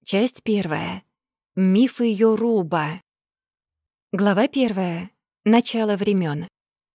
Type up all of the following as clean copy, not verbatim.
Часть 1. Мифы Йоруба. Глава 1. Начало времен.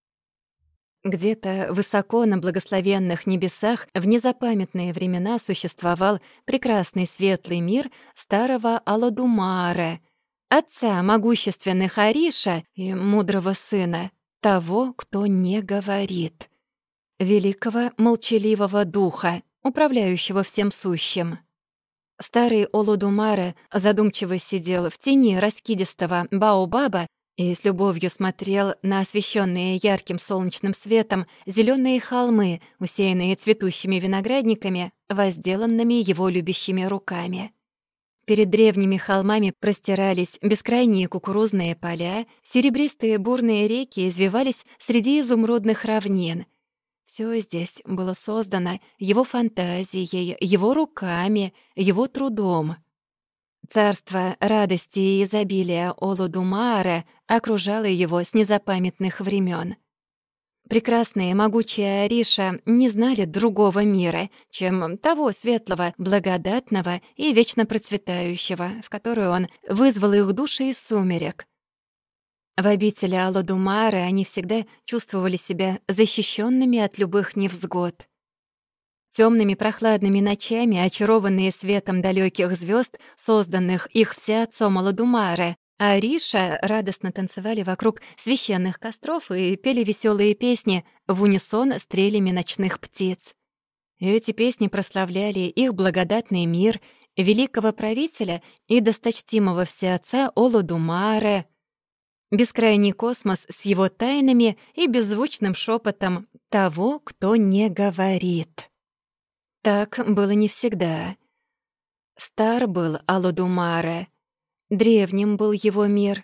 Где-то высоко на благословенных небесах в незапамятные времена существовал прекрасный светлый мир старого Алодумара, отца могущественных Ариша и мудрого сына, того, кто не говорит, великого молчаливого духа, управляющего всем сущим. Старый Олодумара задумчиво сидел в тени раскидистого баобаба и с любовью смотрел на освещенные ярким солнечным светом зеленые холмы, усеянные цветущими виноградниками, возделанными его любящими руками. Перед древними холмами простирались бескрайние кукурузные поля, серебристые бурные реки извивались среди изумрудных равнин. Всё здесь было создано его фантазией, его руками, его трудом. Царство радости и изобилия Олодумара окружало его с незапамятных времен. Прекрасные, могучие Ариша не знали другого мира, чем того светлого, благодатного и вечно процветающего, в который он вызвал их души из сумерек. В обители Алодумара они всегда чувствовали себя защищенными от любых невзгод. Темными прохладными ночами, очарованные светом далеких звезд, созданных их всеотцом Алодумара, Ариша радостно танцевали вокруг священных костров и пели веселые песни в унисон с трелями ночных птиц. Эти песни прославляли их благодатный мир, великого правителя и досточтимого всеотца Олодумара, бескрайний космос с его тайнами и беззвучным шепотом того, кто не говорит. Так было не всегда. Стар был Алодумара, древним был его мир.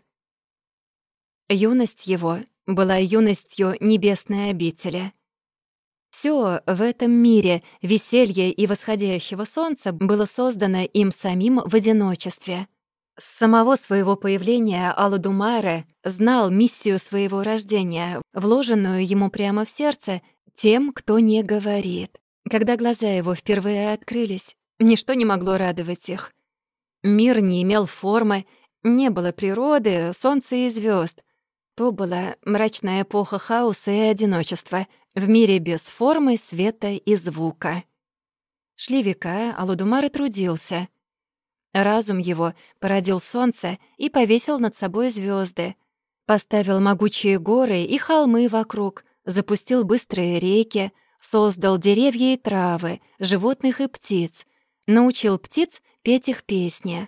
Юность его была юностью небесной обители. Всё в этом мире, веселье и восходящего солнца, было создано им самим в одиночестве. С самого своего появления Алодумара знал миссию своего рождения, вложенную ему прямо в сердце тем, кто не говорит. Когда глаза его впервые открылись, ничто не могло радовать их. Мир не имел формы, не было природы, солнца и звезд. То была мрачная эпоха хаоса и одиночества в мире без формы, света и звука. Шли века, Алодумара трудился. Разум его породил солнце и повесил над собой звезды, поставил могучие горы и холмы вокруг, запустил быстрые реки, создал деревья и травы, животных и птиц, научил птиц петь их песни.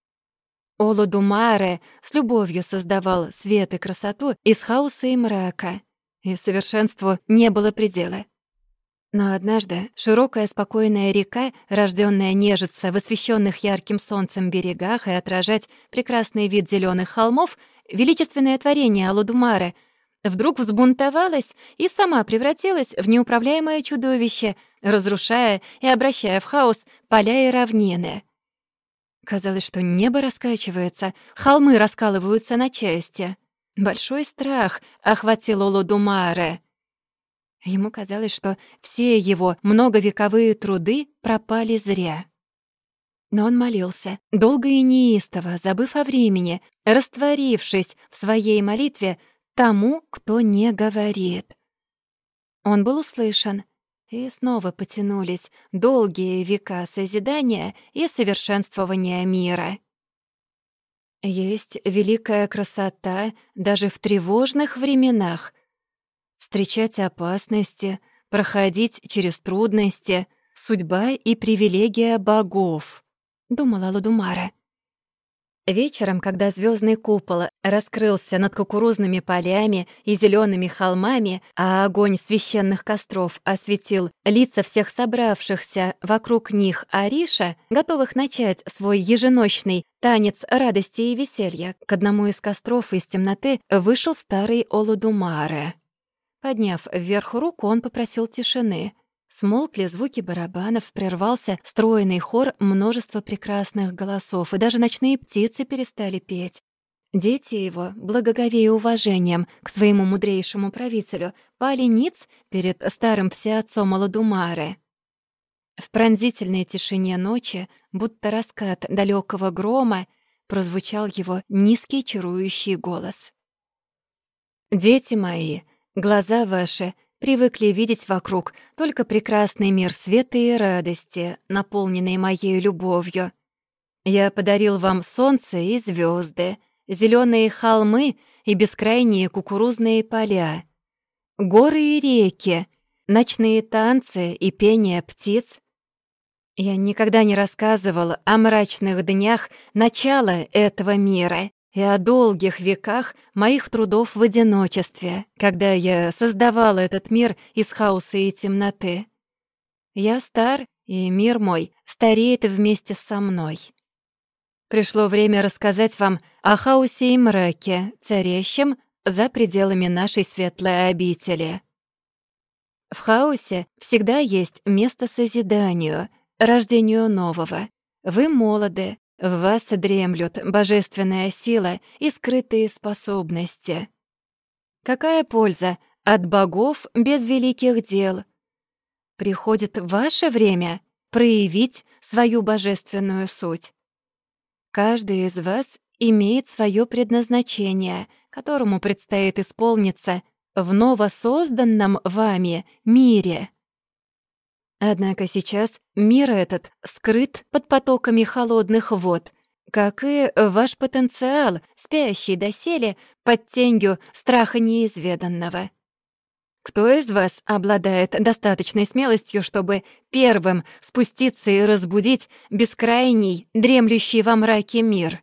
Олодумара с любовью создавал свет и красоту из хаоса и мрака, и совершенству не было предела. Но однажды широкая спокойная река, рождённая нежиться в освещенных ярким солнцем берегах и отражать прекрасный вид зеленых холмов, величественное творение Алодумара, вдруг взбунтовалась и сама превратилась в неуправляемое чудовище, разрушая и обращая в хаос поля и равнины. Казалось, что небо раскачивается, холмы раскалываются на части. Большой страх охватил Олодумара. Ему казалось, что все его многовековые труды пропали зря. Но он молился, долго и неистово, забыв о времени, растворившись в своей молитве тому, кто не говорит. Он был услышан, и снова потянулись долгие века созидания и совершенствования мира. Есть великая красота даже в тревожных временах. Встречать опасности, проходить через трудности — судьба и привилегия богов, — думал Алодумара. Вечером, когда звездный купол раскрылся над кукурузными полями и зелеными холмами, а огонь священных костров осветил лица всех собравшихся вокруг них Ариша, готовых начать свой еженочный танец радости и веселья, к одному из костров из темноты вышел старый Олодумара. Подняв вверх руку, он попросил тишины. Смолкли звуки барабанов, прервался стройный хор множества прекрасных голосов, и даже ночные птицы перестали петь. Дети его, благоговея уважением к своему мудрейшему правителю, пали ниц перед старым всеотцом Алодумара. В пронзительной тишине ночи, будто раскат далекого грома, прозвучал его низкий чарующий голос. «Дети мои, глаза ваши привыкли видеть вокруг только прекрасный мир света и радости, наполненный моей любовью. Я подарил вам солнце и звезды, зеленые холмы и бескрайние кукурузные поля, горы и реки, ночные танцы и пение птиц. Я никогда не рассказывал о мрачных днях начала этого мира и о долгих веках моих трудов в одиночестве, когда я создавал этот мир из хаоса и темноты. Я стар, и мир мой стареет вместе со мной. Пришло время рассказать вам о хаосе и мраке, царящем за пределами нашей светлой обители. В хаосе всегда есть место созиданию, рождению нового. Вы молоды, в вас дремлют божественная сила и скрытые способности. Какая польза от богов без великих дел? Приходит ваше время проявить свою божественную суть. Каждый из вас имеет свое предназначение, которому предстоит исполниться в новосозданном вами мире. Однако сейчас мир этот скрыт под потоками холодных вод, как и ваш потенциал, спящий доселе под тенью страха неизведанного. Кто из вас обладает достаточной смелостью, чтобы первым спуститься и разбудить бескрайний, дремлющий во мраке мир?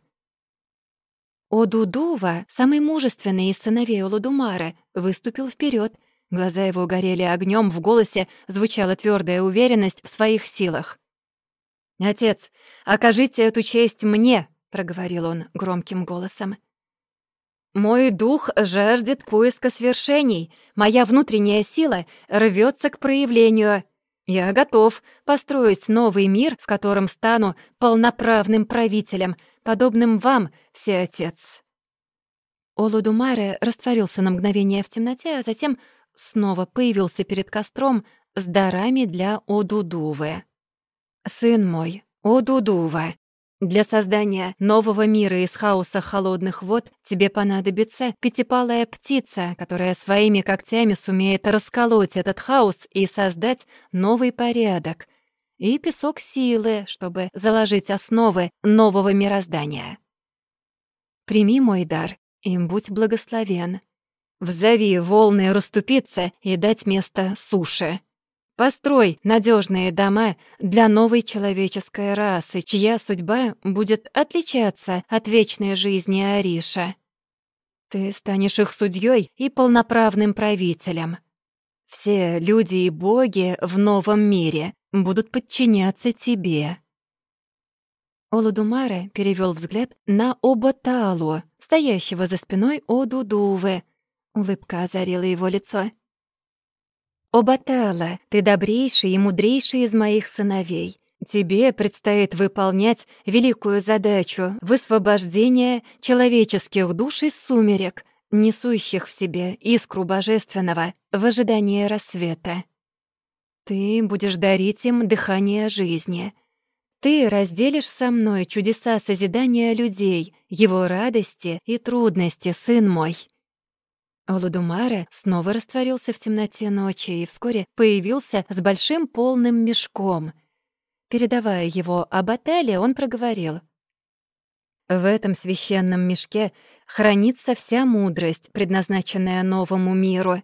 Одудува, самый мужественный из сыновей Олодумара, выступил вперед. Глаза его горели огнем, в голосе звучала твердая уверенность в своих силах. «Отец, окажите эту честь мне», — проговорил он громким голосом. «Мой дух жаждет поиска свершений, моя внутренняя сила рвется к проявлению. Я готов построить новый мир, в котором стану полноправным правителем, подобным вам, Всеотец». Олодумаре растворился на мгновение в темноте, а затем снова появился перед костром с дарами для Одудувы. «Сын мой, Одудува, для создания нового мира из хаоса холодных вод тебе понадобится пятипалая птица, которая своими когтями сумеет расколоть этот хаос и создать новый порядок, и песок силы, чтобы заложить основы нового мироздания. Прими мой дар, и будь благословен. Взови волны расступиться и дать место суше. Построй надежные дома для новой человеческой расы, чья судьба будет отличаться от вечной жизни Ариша. Ты станешь их судьей и полноправным правителем. Все люди и боги в новом мире будут подчиняться тебе». Олодумаре перевел взгляд на Оботалу, стоящего за спиной Одудувы. Улыбка озарила его лицо. «Оботала, ты добрейший и мудрейший из моих сыновей. Тебе предстоит выполнять великую задачу высвобождения человеческих душ из сумерек, несущих в себе искру божественного в ожидании рассвета. Ты будешь дарить им дыхание жизни. Ты разделишь со мной чудеса созидания людей, его радости и трудности, сын мой». Олодумаре снова растворился в темноте ночи и вскоре появился с большим полным мешком. Передавая его Оботале, он проговорил: «В этом священном мешке хранится вся мудрость, предназначенная новому миру.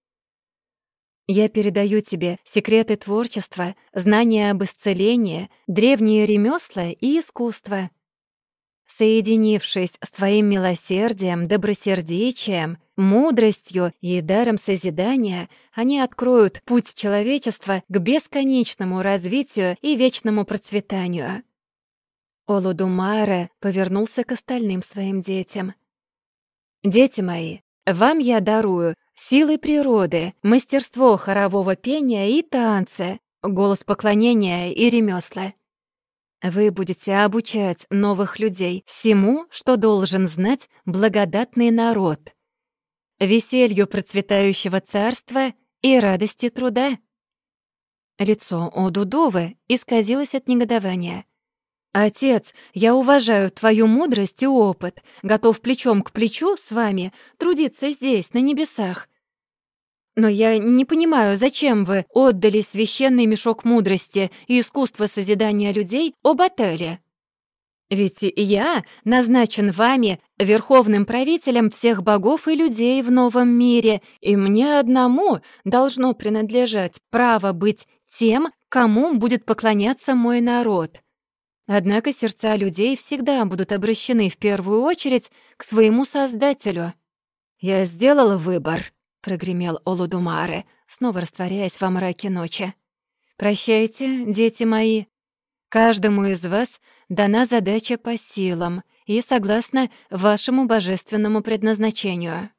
Я передаю тебе секреты творчества, знания об исцелении, древние ремесла и искусство. Соединившись с твоим милосердием, добросердечием, мудростью и даром созидания, они откроют путь человечества к бесконечному развитию и вечному процветанию». Олодумаре повернулся к остальным своим детям. «Дети мои, вам я дарую силы природы, мастерство хорового пения и танца, голос поклонения и ремесла. Вы будете обучать новых людей всему, что должен знать благодатный народ, веселью процветающего царства и радости труда. Лицо Одудувы исказилось от негодования. «Отец, я уважаю твою мудрость и опыт, готов плечом к плечу с вами трудиться здесь, на небесах. Но я не понимаю, зачем вы отдали священный мешок мудрости и искусство созидания людей Обателе? Ведь я назначен вами верховным правителем всех богов и людей в новом мире, и мне одному должно принадлежать право быть тем, кому будет поклоняться мой народ. Однако сердца людей всегда будут обращены в первую очередь к своему Создателю. «Я сделал выбор», — прогремел Олодумаре, снова растворяясь во мраке ночи. «Прощайте, дети мои. Каждому из вас дана задача по силам и согласно вашему божественному предназначению».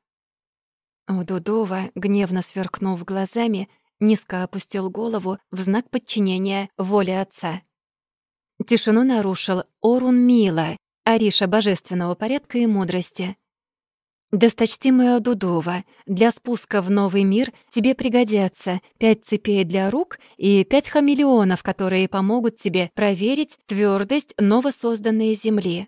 Одудува, гневно сверкнув глазами, низко опустил голову в знак подчинения воле отца. Тишину нарушил Орун Мила, Ариша божественного порядка и мудрости. «Досточтимая Одудова, для спуска в новый мир тебе пригодятся 5 цепей для рук и 5 хамелеонов, которые помогут тебе проверить твердость новосозданной земли.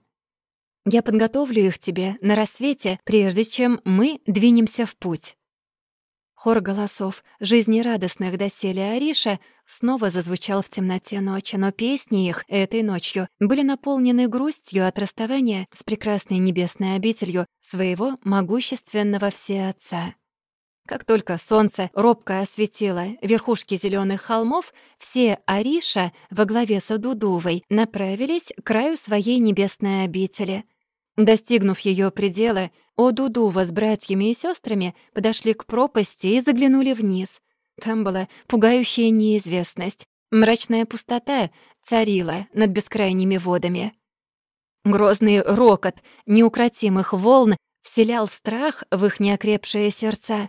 Я подготовлю их тебе на рассвете, прежде чем мы двинемся в путь». Хор голосов, жизнерадостных доселе Ариша, снова зазвучал в темноте ночи, но песни их этой ночью были наполнены грустью от расставания с прекрасной небесной обителью своего могущественного всеотца. Как только солнце робко осветило верхушки зеленых холмов, все Ариша во главе с Одудувой направились к краю своей небесной обители. Достигнув ее предела, Одудува с братьями и сестрами подошли к пропасти и заглянули вниз. Там была пугающая неизвестность. Мрачная пустота царила над бескрайними водами. Грозный рокот неукротимых волн вселял страх в их неокрепшие сердца.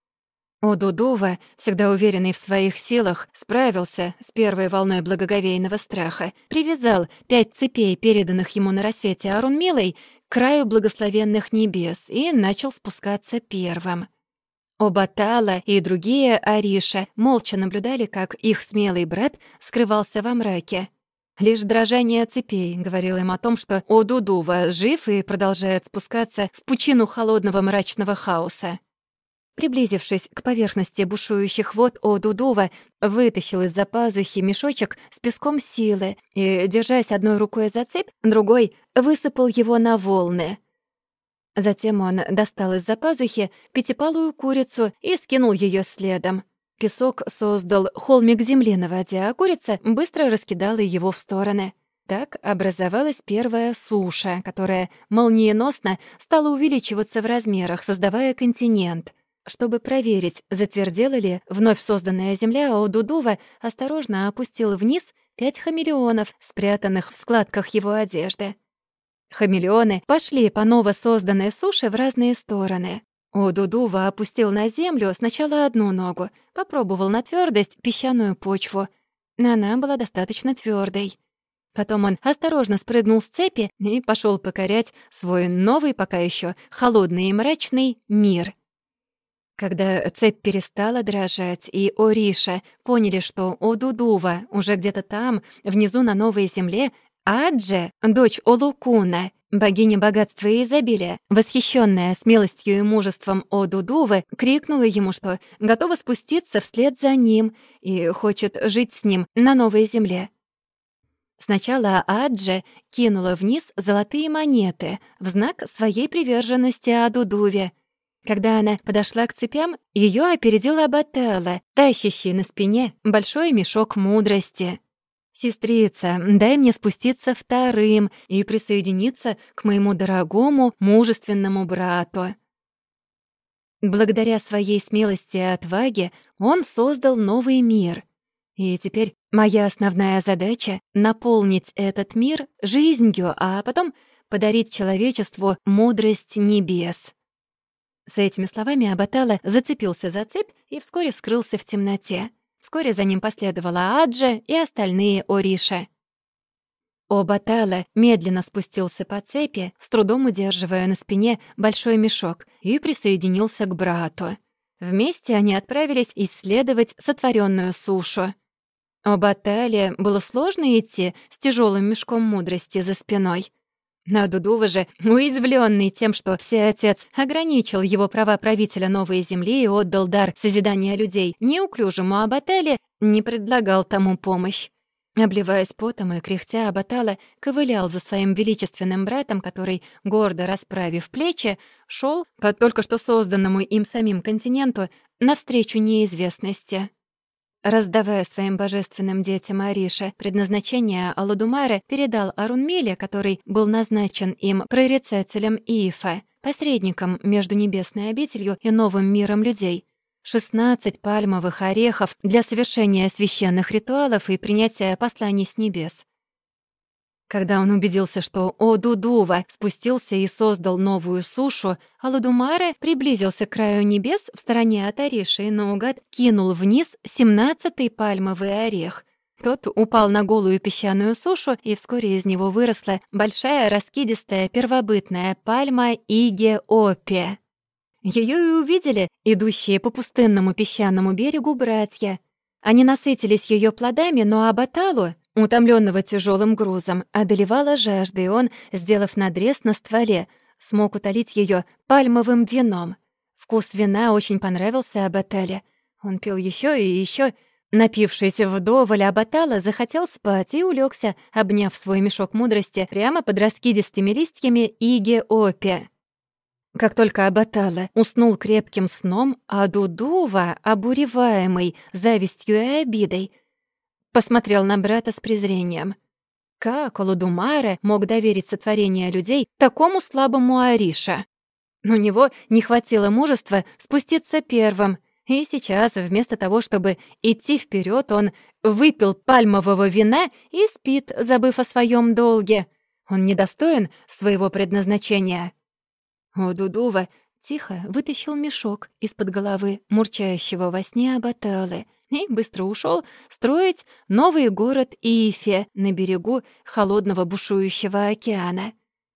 Одудува, всегда уверенный в своих силах, справился с первой волной благоговейного страха, привязал 5 цепей, переданных ему на рассвете Арунмилой, к краю благословенных небес и начал спускаться первым. Обатала и другие Ариша молча наблюдали, как их смелый брат скрывался во мраке. Лишь дрожание цепей говорило им о том, что Одудува жив и продолжает спускаться в пучину холодного мрачного хаоса. Приблизившись к поверхности бушующих вод, Одудува вытащил из-за пазухи мешочек с песком силы и, держась одной рукой за цепь, другой высыпал его на волны. Затем он достал из-за пазухи пятипалую курицу и скинул ее следом. Песок создал холмик земли на воде, а курица быстро раскидала его в стороны. Так образовалась первая суша, которая молниеносно стала увеличиваться в размерах, создавая континент. Чтобы проверить, затвердела ли вновь созданная земля, Одудува осторожно опустил вниз 5 хамелеонов, спрятанных в складках его одежды. Хамелеоны пошли по новосозданной суше в разные стороны. Одудува опустил на землю сначала одну ногу, попробовал на твердость песчаную почву. Она была достаточно твердой. Потом он осторожно спрыгнул с цепи и пошел покорять свой новый, пока еще холодный и мрачный мир. Когда цепь перестала дрожать, и Ориша поняли, что Одудува уже где-то там, внизу на новой земле, Адже, дочь Олукуна, богиня богатства и изобилия, восхищенная смелостью и мужеством Одудувы, крикнула ему, что готова спуститься вслед за ним и хочет жить с ним на новой земле. Сначала Адже кинула вниз золотые монеты в знак своей приверженности Одудуве. Когда она подошла к цепям, ее опередила Обателла, тащащий на спине большой мешок мудрости. «Сестрица, дай мне спуститься вторым и присоединиться к моему дорогому, мужественному брату». Благодаря своей смелости и отваге он создал новый мир. И теперь моя основная задача — наполнить этот мир жизнью, а потом подарить человечеству мудрость небес. С этими словами Обателла зацепился за цепь и вскоре скрылся в темноте. Вскоре за ним последовала Аджа и остальные Ориша. Обателла медленно спустился по цепи, с трудом удерживая на спине большой мешок, и присоединился к брату. Вместе они отправились исследовать сотворенную сушу. Об Атале было сложно идти с тяжелым мешком мудрости за спиной. Но Дудува же, уязвленный тем, что всеотец ограничил его права правителя новой земли и отдал дар созидания людей неуклюжему Абатале, не предлагал тому помощь. Обливаясь потом и кряхтя, Абатала ковылял за своим величественным братом, который, гордо расправив плечи, шел по только что созданному им самим континенту навстречу неизвестности. Раздавая своим божественным детям Ариша предназначение, Алудумаре передал Арунмеле, который был назначен им прорицателем Иифа, посредником между небесной обителью и новым миром людей, 16 пальмовых орехов для совершения священных ритуалов и принятия посланий с небес. Когда он убедился, что Одудува спустился и создал новую сушу, Алудумаре приблизился к краю небес в стороне от Ариши и наугад кинул вниз 17-й пальмовый орех. Тот упал на голую песчаную сушу, и вскоре из него выросла большая раскидистая первобытная пальма Иге-Опе. Её и увидели идущие по пустынному песчаному берегу братья. Они насытились её плодами, но Абаталу, утомлённого тяжёлым грузом, одолевала жажда, и он, сделав надрез на стволе, смог утолить её пальмовым вином. Вкус вина очень понравился Абатале. Он пил ещё и ещё. Напившись вдоволь, Абатала захотел спать и улегся, обняв свой мешок мудрости прямо под раскидистыми листьями Иге-Опе. Как только Абатала уснул крепким сном, а Дудува, обуреваемый завистью и обидой, посмотрел на брата с презрением. Как Алудумаре мог доверить сотворение людей такому слабому Ариша? У него не хватило мужества спуститься первым, и сейчас, вместо того, чтобы идти вперед, он выпил пальмового вина и спит, забыв о своем долге. Он недостоин своего предназначения. Одудува тихо вытащил мешок из-под головы мурчащего во сне Абаталы и быстро ушел строить новый город Иифе на берегу холодного бушующего океана.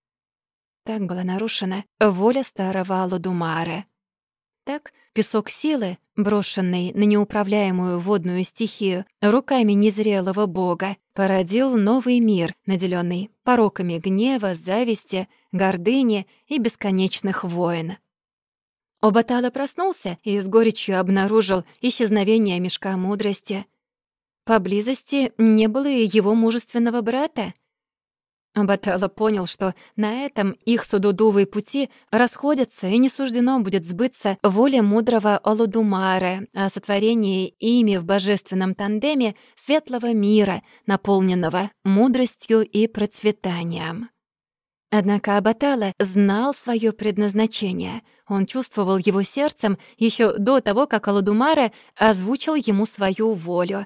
Так была нарушена воля старого Алудумаре. Так песок силы, брошенный на неуправляемую водную стихию руками незрелого бога, породил новый мир, наделенный пороками гнева, зависти, гордыни и бесконечных войн. Абатала проснулся и с горечью обнаружил исчезновение мешка мудрости. Поблизости не было и его мужественного брата. Абатала понял, что на этом их с Одудувой пути расходятся, и не суждено будет сбыться воле мудрого Алудумаре о сотворении ими в божественном тандеме светлого мира, наполненного мудростью и процветанием. Однако Абатала знал свое предназначение. Он чувствовал его сердцем еще до того, как Алудумаре озвучил ему свою волю.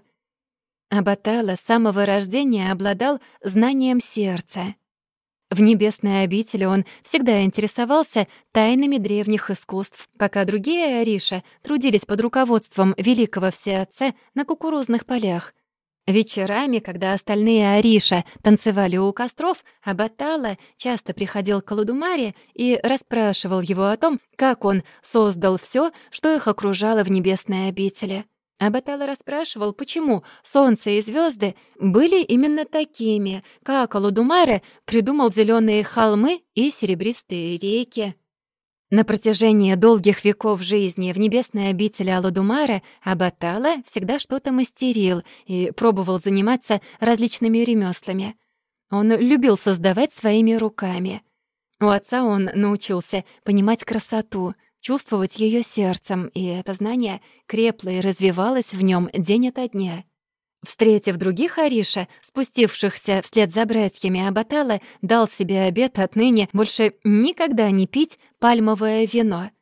Абатала с самого рождения обладал знанием сердца. В небесной обители он всегда интересовался тайнами древних искусств, пока другие Ариша трудились под руководством великого всеотца на кукурузных полях. Вечерами, когда остальные Ариша танцевали у костров, Абатала часто приходил к Алудумаре и расспрашивал его о том, как он создал всё, что их окружало в небесной обители. Абатала расспрашивал, почему солнце и звезды были именно такими, как Алудумаре придумал зеленые холмы и серебристые реки. На протяжении долгих веков жизни в небесной обители Алудумаре Абатала всегда что-то мастерил и пробовал заниматься различными ремёслами. Он любил создавать своими руками. У отца он научился понимать красоту, чувствовать её сердцем, и это знание крепло и развивалось в нём день ото дня. Встретив других Ариша, спустившихся вслед за братьями, Абатала дал себе обет отныне больше никогда не пить пальмовое вино.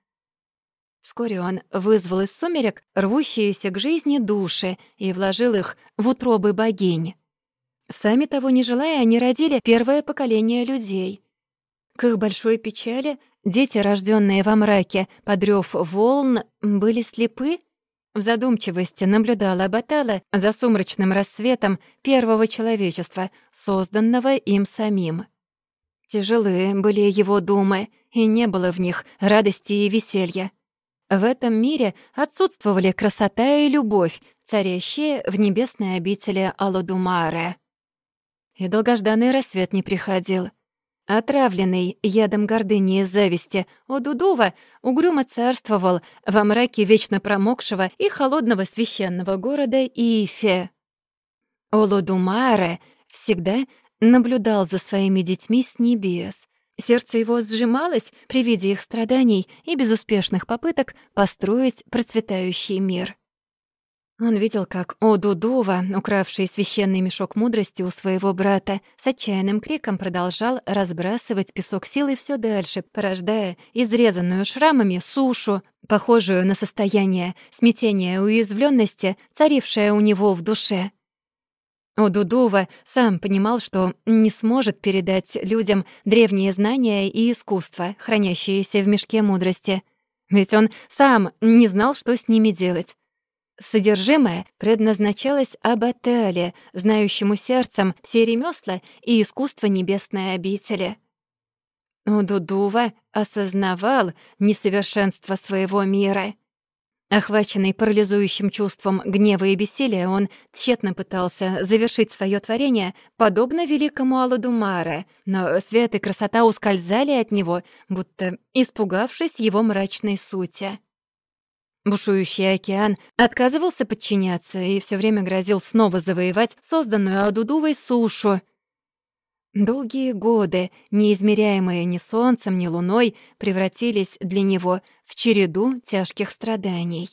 Вскоре он вызвал из сумерек рвущиеся к жизни души и вложил их в утробы богинь. Сами того не желая, они родили первое поколение людей. К их большой печали дети, рождённые во мраке под рёв волн, были слепы. В задумчивости наблюдала Абатала за сумрачным рассветом первого человечества, созданного им самим. Тяжелые были его думы, и не было в них радости и веселья. В этом мире отсутствовали красота и любовь, царящие в небесной обители Алодумаре. И долгожданный рассвет не приходил. Отравленный ядом гордыни и зависти, Одудува угрюмо царствовал во мраке вечно промокшего и холодного священного города Ифе. Олодумаре всегда наблюдал за своими детьми с небес. Сердце его сжималось при виде их страданий и безуспешных попыток построить процветающий мир. Он видел, как Одудува, укравший священный мешок мудрости у своего брата, с отчаянным криком продолжал разбрасывать песок силой все дальше, порождая изрезанную шрамами сушу, похожую на состояние смятения и уязвленности, царившее у него в душе. Одудува сам понимал, что не сможет передать людям древние знания и искусства, хранящиеся в мешке мудрости. Ведь он сам не знал, что с ними делать. Содержимое предназначалось Абатале, знающему сердцем все ремёсла и искусство небесной обители. Одудува осознавал несовершенство своего мира. Охваченный парализующим чувством гнева и бессилия, он тщетно пытался завершить своё творение, подобно великому Алодумаре, но свет и красота ускользали от него, будто испугавшись его мрачной сути. Бушующий океан отказывался подчиняться и всё время грозил снова завоевать созданную Одудувой сушу. Долгие годы, неизмеряемые ни солнцем, ни луной, превратились для него в череду тяжких страданий.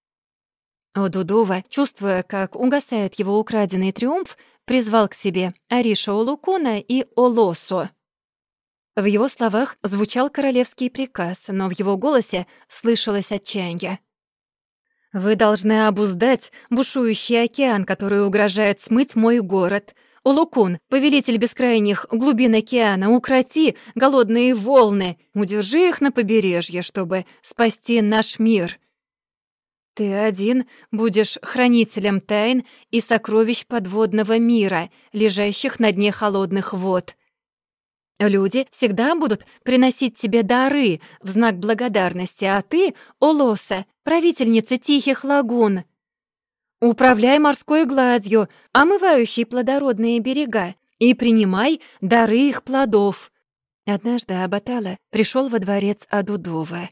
Одудува, чувствуя, как угасает его украденный триумф, призвал к себе Ариша Олукуна и Олосу. В его словах звучал королевский приказ, но в его голосе слышалось отчаяние. «Вы должны обуздать бушующий океан, который угрожает смыть мой город. Олукун, повелитель бескрайних глубин океана, укроти голодные волны, удержи их на побережье, чтобы спасти наш мир. Ты один будешь хранителем тайн и сокровищ подводного мира, лежащих на дне холодных вод. Люди всегда будут приносить тебе дары в знак благодарности, а ты, Олоса, правительница тихих лагун, управляй морской гладью, омывающей плодородные берега, и принимай дары их плодов». Однажды Абатала пришел во дворец Одудувы.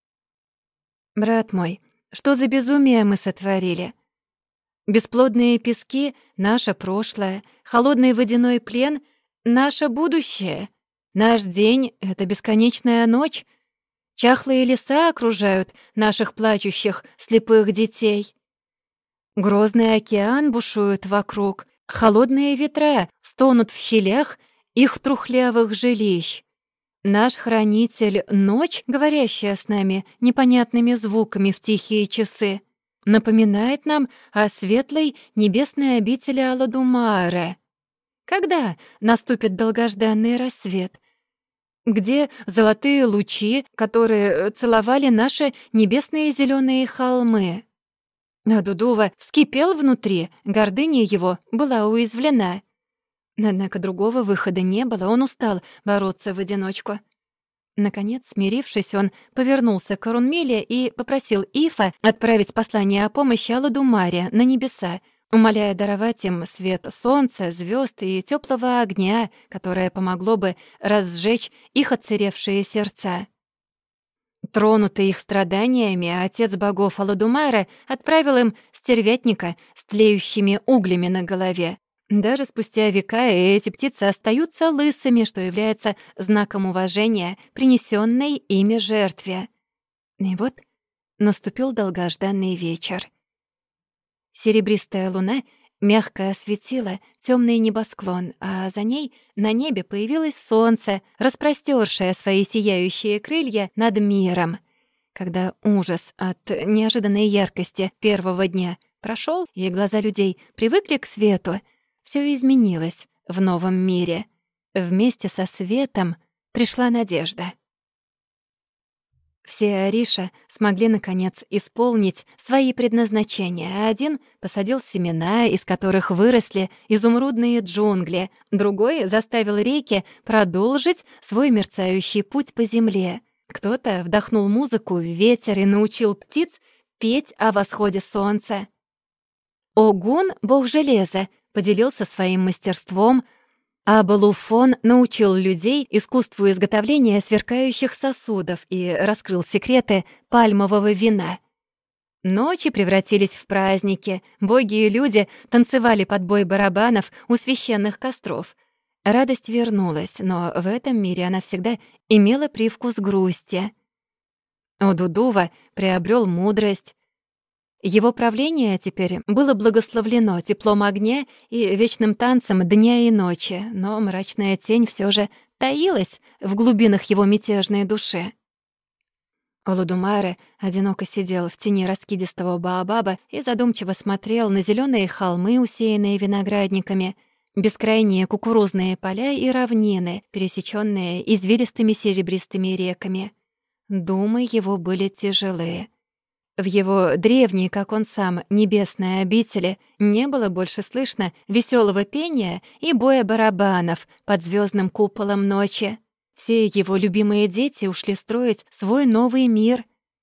«Брат мой, что за безумие мы сотворили? Бесплодные пески — наше прошлое, холодный водяной плен — наше будущее, наш день — это бесконечная ночь, чахлые леса окружают наших плачущих слепых детей. Грозный океан бушует вокруг, холодные ветра стонут в щелях их трухлявых жилищ. Наш хранитель — ночь, говорящая с нами непонятными звуками в тихие часы, напоминает нам о светлой небесной обители Алодумаре. Когда наступит долгожданный рассвет? Где золотые лучи, которые целовали наши небесные зелёные холмы?» Одудува вскипел внутри, гордыня его была уязвлена. Однако другого выхода не было, он устал бороться в одиночку. Наконец, смирившись, он повернулся к Арунмеле и попросил Ифа отправить послание о помощи Алодумаре на небеса, умоляя даровать им свет солнца, звезд и теплого огня, которое помогло бы разжечь их отсыревшие сердца. Тронутый их страданиями, отец богов Алодумара отправил им стервятника с тлеющими углями на голове. Даже спустя века эти птицы остаются лысыми, что является знаком уважения, принесенной ими жертве. И вот наступил долгожданный вечер. Серебристая луна мягко осветила темный небосклон, а за ней на небе появилось солнце, распростёршее свои сияющие крылья над миром. Когда ужас от неожиданной яркости первого дня прошел, и глаза людей привыкли к свету, все изменилось в новом мире. Вместе со светом пришла надежда. Все Ариша смогли, наконец, исполнить свои предназначения. Один посадил семена, из которых выросли изумрудные джунгли, другой заставил реки продолжить свой мерцающий путь по земле. Кто-то вдохнул музыку в ветер и научил птиц петь о восходе солнца. Огун, бог железа, поделился своим мастерством, а Балуфон научил людей искусству изготовления сверкающих сосудов и раскрыл секреты пальмового вина. Ночи превратились в праздники, боги и люди танцевали под бой барабанов у священных костров. Радость вернулась, но в этом мире она всегда имела привкус грусти. Одудува приобрел мудрость. Его правление теперь было благословлено теплом огня и вечным танцем дня и ночи, но мрачная тень все же таилась в глубинах его мятежной души. Олодумаре одиноко сидел в тени раскидистого баобаба и задумчиво смотрел на зеленые холмы, усеянные виноградниками, бескрайние кукурузные поля и равнины, пересеченные извилистыми серебристыми реками. Думы его были тяжелые. В его древней, как он сам, небесной обители не было больше слышно веселого пения и боя барабанов под звездным куполом ночи. Все его любимые дети ушли строить свой новый мир.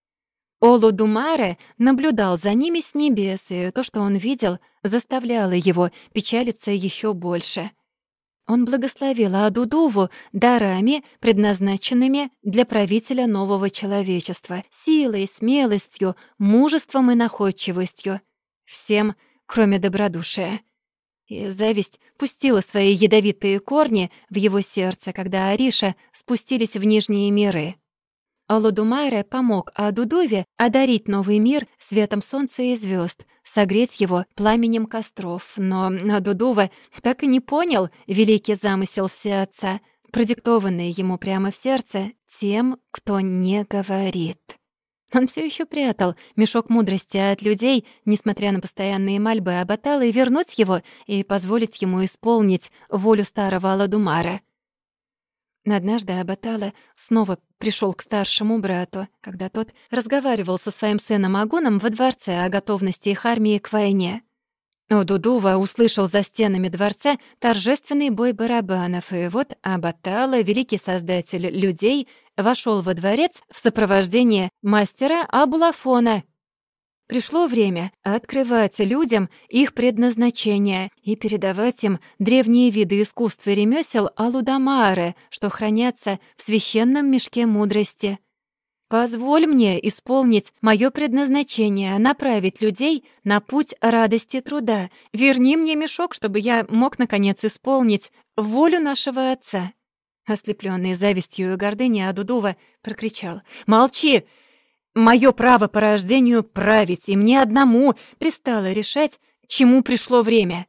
Олодумаре наблюдал за ними с небес, и то, что он видел, заставляло его печалиться еще больше. Он благословил Адудуву дарами, предназначенными для правителя нового человечества, силой, смелостью, мужеством и находчивостью. Всем, кроме добродушия. И зависть пустила свои ядовитые корни в его сердце, когда Ариша спустились в нижние миры. Олодумаре помог Адудуве одарить новый мир светом солнца и звезд, согреть его пламенем костров. Но Адудува так и не понял великий замысел Всеотца, продиктованный ему прямо в сердце тем, кто не говорит. Он все еще прятал мешок мудрости от людей, несмотря на постоянные мольбы Абатала, и вернуть его и позволить ему исполнить волю старого Олодумара. Однажды Абатала снова пришел к старшему брату, когда тот разговаривал со своим сыном Агуном во дворце о готовности их армии к войне. Одудува услышал за стенами дворца торжественный бой барабанов, и вот Абатала, великий создатель людей, вошел во дворец в сопровождении мастера Абулафона. Пришло время открывать людям их предназначение и передавать им древние виды искусства и ремёсел Алудамаре, что хранятся в священном мешке мудрости. Позволь мне исполнить моё предназначение, направить людей на путь радости труда. Верни мне мешок, чтобы я мог, наконец, исполнить волю нашего отца». Ослеплённый завистью и гордыней, Адудува прокричал: «Молчи! Моё право по рождению править, и мне одному пристало решать, чему пришло время».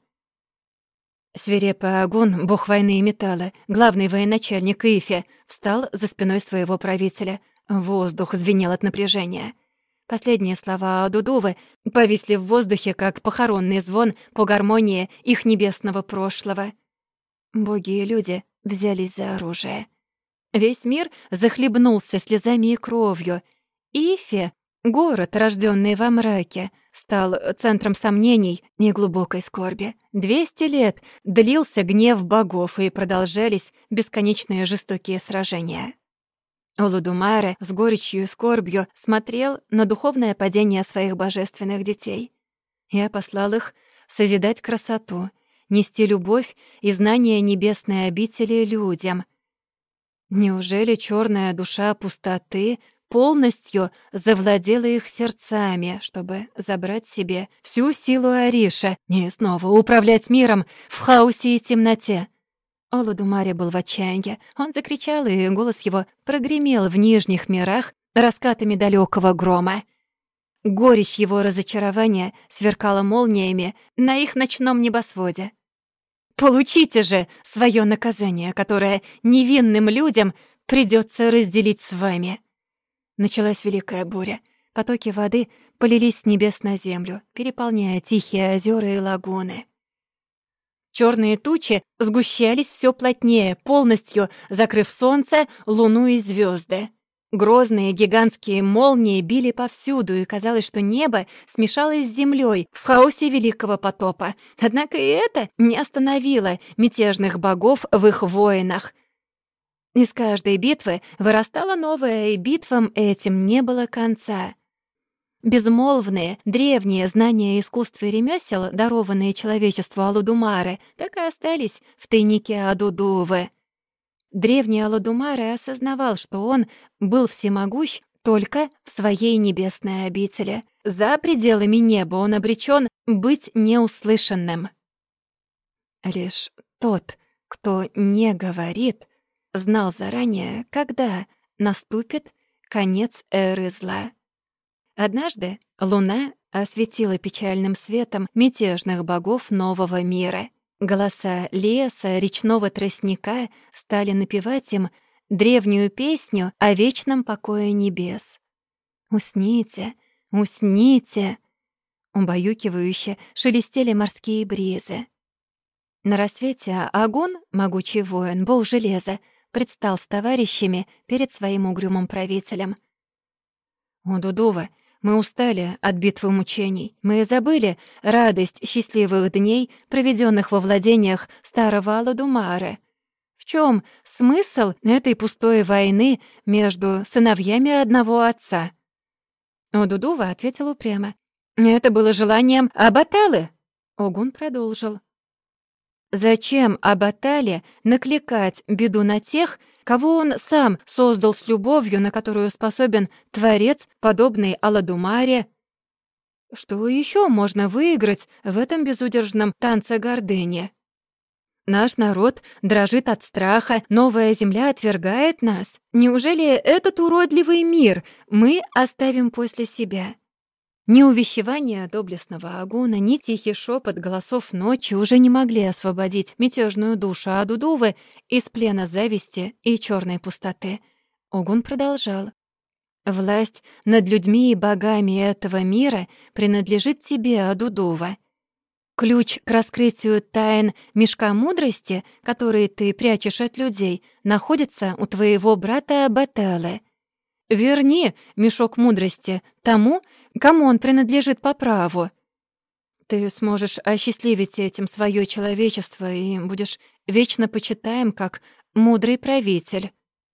Свирепый Агун, бог войны и металла, главный военачальник Ифе, встал за спиной своего правителя. Воздух звенел от напряжения. Последние слова Адудувы повисли в воздухе, как похоронный звон по гармонии их небесного прошлого. Боги и люди взялись за оружие. Весь мир захлебнулся слезами и кровью. Ифе, город, рождённый во мраке, стал центром сомнений и глубокой скорби. 200 лет длился гнев богов, и продолжались бесконечные жестокие сражения. Олодумаре с горечью и скорбью смотрел на духовное падение своих божественных детей. Я послал их созидать красоту, нести любовь и знание небесной обители людям. Неужели чёрная душа пустоты полностью завладела их сердцами, чтобы забрать себе всю силу Ариша и снова управлять миром в хаосе и темноте? Олодумаре был в отчаянии. Он закричал, и голос его прогремел в нижних мирах раскатами далекого грома. Горечь его разочарования сверкала молниями на их ночном небосводе. «Получите же свое наказание, которое невинным людям придется разделить с вами». Началась великая буря. Потоки воды полились с небес на землю, переполняя тихие озера и лагуны. Черные тучи сгущались все плотнее, полностью закрыв солнце, луну и звезды. Грозные гигантские молнии били повсюду, и казалось, что небо смешалось с землей в хаосе великого потопа. Однако и это не остановило мятежных богов в их войнах. Из каждой битвы вырастала новая, и битвам этим не было конца. Безмолвные, древние знания искусств и ремёсел, дарованные человечеству Алудумары, так и остались в тайнике Адудувы. Древний Алудумары осознавал, что он был всемогущ только в своей небесной обители. За пределами неба он обречён быть неуслышанным. Лишь тот, кто не говорит, знал заранее, когда наступит конец эры зла. Однажды луна осветила печальным светом мятежных богов нового мира. Голоса леса, речного тростника стали напевать им древнюю песню о вечном покое небес. «Усните, усните!» Убаюкивающе шелестели морские бризы. На рассвете Агун, могучий воин, бог железа, предстал с товарищами перед своим угрюмым правителем. «О, Дудува, мы устали от битвы мучений. Мы забыли радость счастливых дней, проведенных во владениях старого Алудумары. В чем смысл этой пустой войны между сыновьями одного отца?» Но Дудува ответил упрямо. «Это было желанием Абаталы». Огун продолжил. «Зачем Абатале накликать беду на тех, кого он сам создал с любовью, на которую способен творец, подобный Аладумаре? Что еще можно выиграть в этом безудержном танце гордыни? Наш народ дрожит от страха, новая земля отвергает нас. Неужели этот уродливый мир мы оставим после себя?» Ни увещевания доблестного Агуна, ни тихий шепот голосов ночи уже не могли освободить мятежную душу Адудувы из плена зависти и черной пустоты. Огун продолжал. «Власть над людьми и богами этого мира принадлежит тебе, Адудува. Ключ к раскрытию тайн мешка мудрости, который ты прячешь от людей, находится у твоего брата Абаталы. Верни мешок мудрости тому, кому он принадлежит по праву. Ты сможешь осчастливить этим свое человечество и будешь вечно почитаем как мудрый правитель».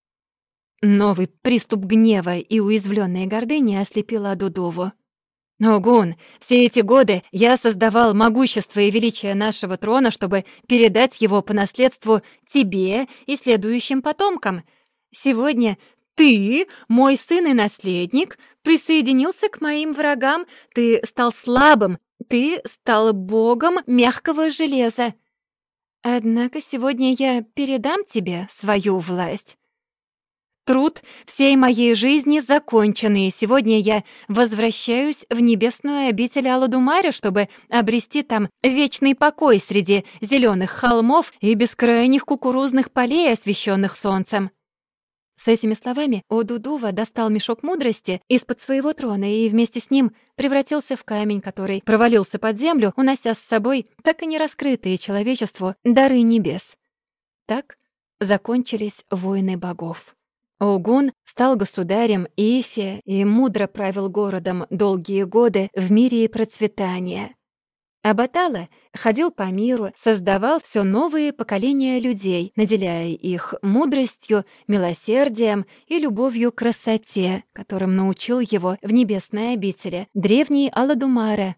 Новый приступ гнева и уязвленной гордыни ослепил Адудуву. «Огун, все эти годы я создавал могущество и величие нашего трона, чтобы передать его по наследству тебе и следующим потомкам. Сегодня ты, мой сын и наследник, присоединился к моим врагам, ты стал слабым, ты стал богом мягкого железа. Однако сегодня я передам тебе свою власть. Труд всей моей жизни закончен, и сегодня я возвращаюсь в небесную обитель Аладумари, чтобы обрести там вечный покой среди зеленых холмов и бескрайних кукурузных полей, освещенных солнцем». С этими словами Одудува достал мешок мудрости из-под своего трона и вместе с ним превратился в камень, который провалился под землю, унося с собой так и не раскрытые человечеству дары небес. Так закончились войны богов. Огун стал государем Ифе и мудро правил городом долгие годы в мире и процветании. Абатала ходил по миру, создавал все новые поколения людей, наделяя их мудростью, милосердием и любовью к красоте, которым научил его в небесной обители древний Аладумара.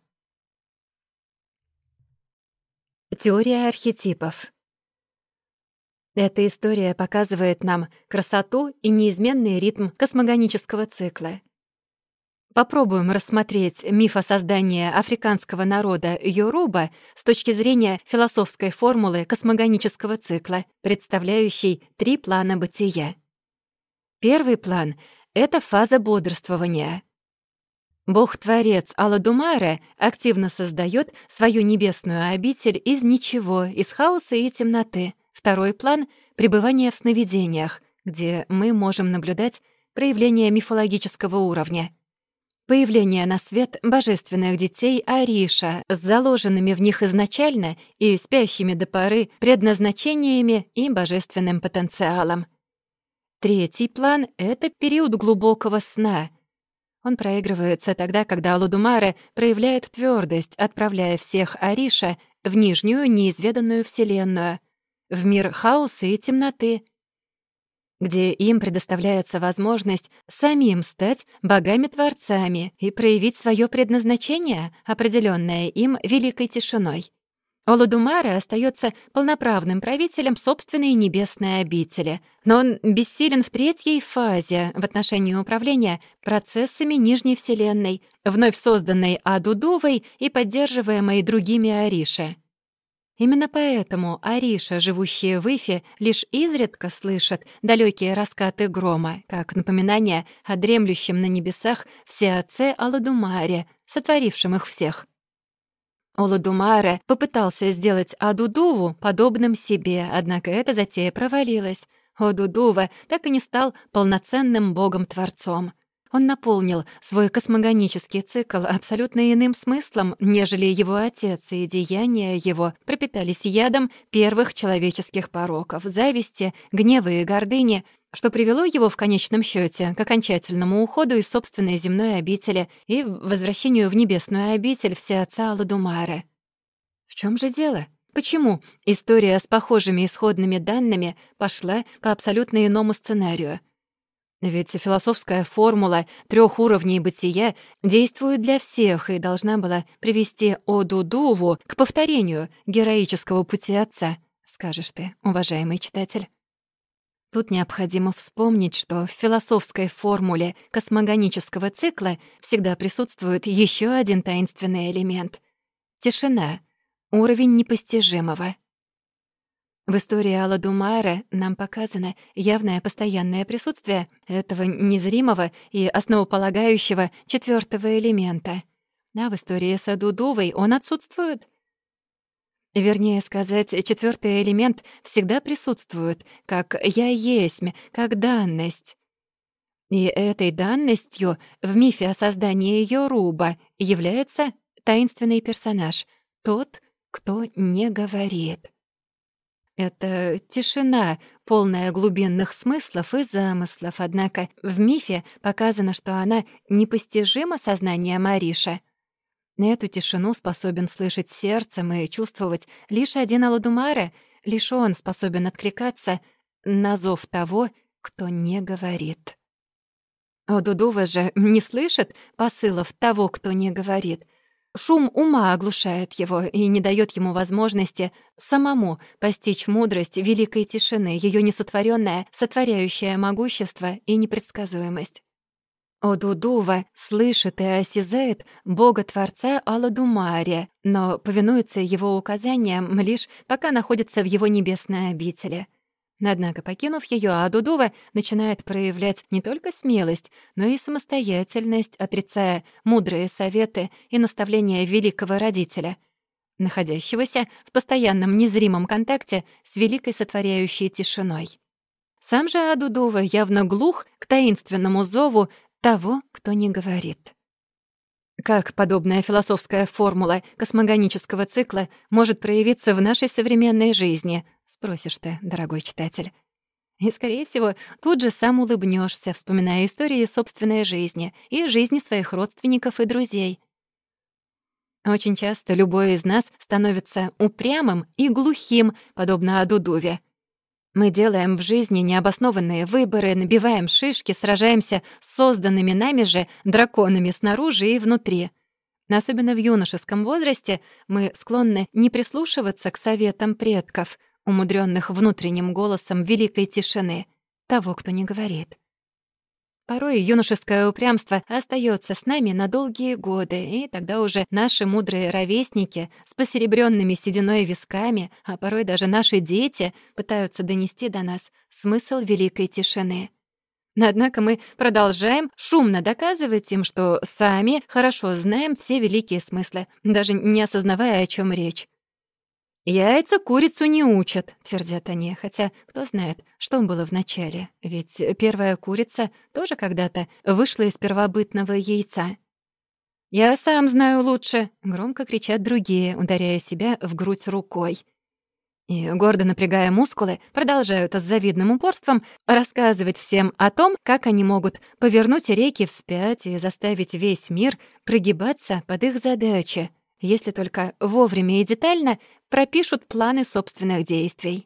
Теория архетипов. Эта история показывает нам красоту и неизменный ритм космогонического цикла. Попробуем рассмотреть миф о создании африканского народа Йоруба с точки зрения философской формулы космогонического цикла, представляющей 3 плана бытия. Первый план — это фаза бодрствования. Бог-творец Аладумара активно создает свою небесную обитель из ничего, из хаоса и темноты. Второй план — пребывание в сновидениях, где мы можем наблюдать проявление мифологического уровня. Появление на свет божественных детей Ариша с заложенными в них изначально и спящими до поры предназначениями и божественным потенциалом. Третий план — это период глубокого сна. Он проигрывается тогда, когда Алудумара проявляет твердость, отправляя всех Ариша в нижнюю неизведанную вселенную, в мир хаоса и темноты. где им предоставляется возможность самим стать богами-творцами и проявить свое предназначение, определенное им великой тишиной. Олодумаре остается полноправным правителем собственной небесной обители, но он бессилен в третьей фазе в отношении управления процессами Нижней Вселенной, вновь созданной Адудувой и поддерживаемой другими Ориши. Именно поэтому Ориши, живущие в Ифе, лишь изредка слышат далекие раскаты грома, как напоминание о дремлющем на небесах всеотце Олодумаре, сотворившем их всех. Олодумаре попытался сделать Адудуву подобным себе, однако эта затея провалилась. Одудува так и не стал полноценным богом-творцом. Он наполнил свой космогонический цикл абсолютно иным смыслом, нежели его отец, и деяния его пропитались ядом первых человеческих пороков — зависти, гнева и гордыни, что привело его в конечном счете к окончательному уходу из собственной земной обители и возвращению в небесную обитель всеотца Олодумаре. В чем же дело? Почему история с похожими исходными данными пошла по абсолютно иному сценарию? Ведь философская формула 3 уровней бытия действует для всех и должна была привести Одудуву к повторению героического пути отца, скажешь ты, уважаемый читатель. Тут необходимо вспомнить, что в философской формуле космогонического цикла всегда присутствует еще один таинственный элемент — тишина, уровень непостижимого. В истории Олодумаре нам показано явное постоянное присутствие этого незримого и основополагающего 4-го элемента. А в истории с Адудувой он отсутствует. Вернее сказать, 4-й элемент всегда присутствует, как «я есмь», как данность. И этой данностью в мифе о создании Йоруба является таинственный персонаж — тот, кто не говорит. Это тишина, полная глубинных смыслов и замыслов, однако в мифе показано, что она непостижима сознанием Ориша. Эту тишину способен слышать сердцем и чувствовать лишь один Олодумаре, лишь он способен откликаться на зов того, кто не говорит. Одудува же не слышит посылов того, кто не говорит. Шум ума оглушает его и не дает ему возможности самому постичь мудрость великой тишины, ее несотворенное, сотворяющее могущество и непредсказуемость. Одудува слышит и осязает бога-творца Олодумаре, но повинуется его указаниям лишь пока находится в его небесной обители. Однако, покинув ее, Одудува начинает проявлять не только смелость, но и самостоятельность, отрицая мудрые советы и наставления великого родителя, находящегося в постоянном незримом контакте с великой сотворяющей тишиной. Сам же Одудува явно глух к таинственному зову того, кто не говорит. Как подобная философская формула космогонического цикла может проявиться в нашей современной жизни, спросишь ты, дорогой читатель. И, скорее всего, тут же сам улыбнешься, вспоминая истории собственной жизни и жизни своих родственников и друзей. Очень часто любой из нас становится упрямым и глухим, подобно Одудуве. Мы делаем в жизни необоснованные выборы, набиваем шишки, сражаемся с созданными нами же драконами снаружи и внутри. Особенно в юношеском возрасте мы склонны не прислушиваться к советам предков, умудренных внутренним голосом великой тишины, того, кто не говорит. Порой юношеское упрямство остается с нами на долгие годы, и тогда уже наши мудрые ровесники с посеребрёнными сединой висками, а порой даже наши дети пытаются донести до нас смысл великой тишины. Однако мы продолжаем шумно доказывать им, что сами хорошо знаем все великие смыслы, даже не осознавая, о чем речь. «Яйца курицу не учат», — твердят они, хотя кто знает, что было вначале, ведь первая курица тоже когда-то вышла из первобытного яйца. «Я сам знаю лучше», — громко кричат другие, ударяя себя в грудь рукой. И, гордо напрягая мускулы, продолжают с завидным упорством рассказывать всем о том, как они могут повернуть реки вспять и заставить весь мир прогибаться под их задачи, если только вовремя и детально пропишут планы собственных действий.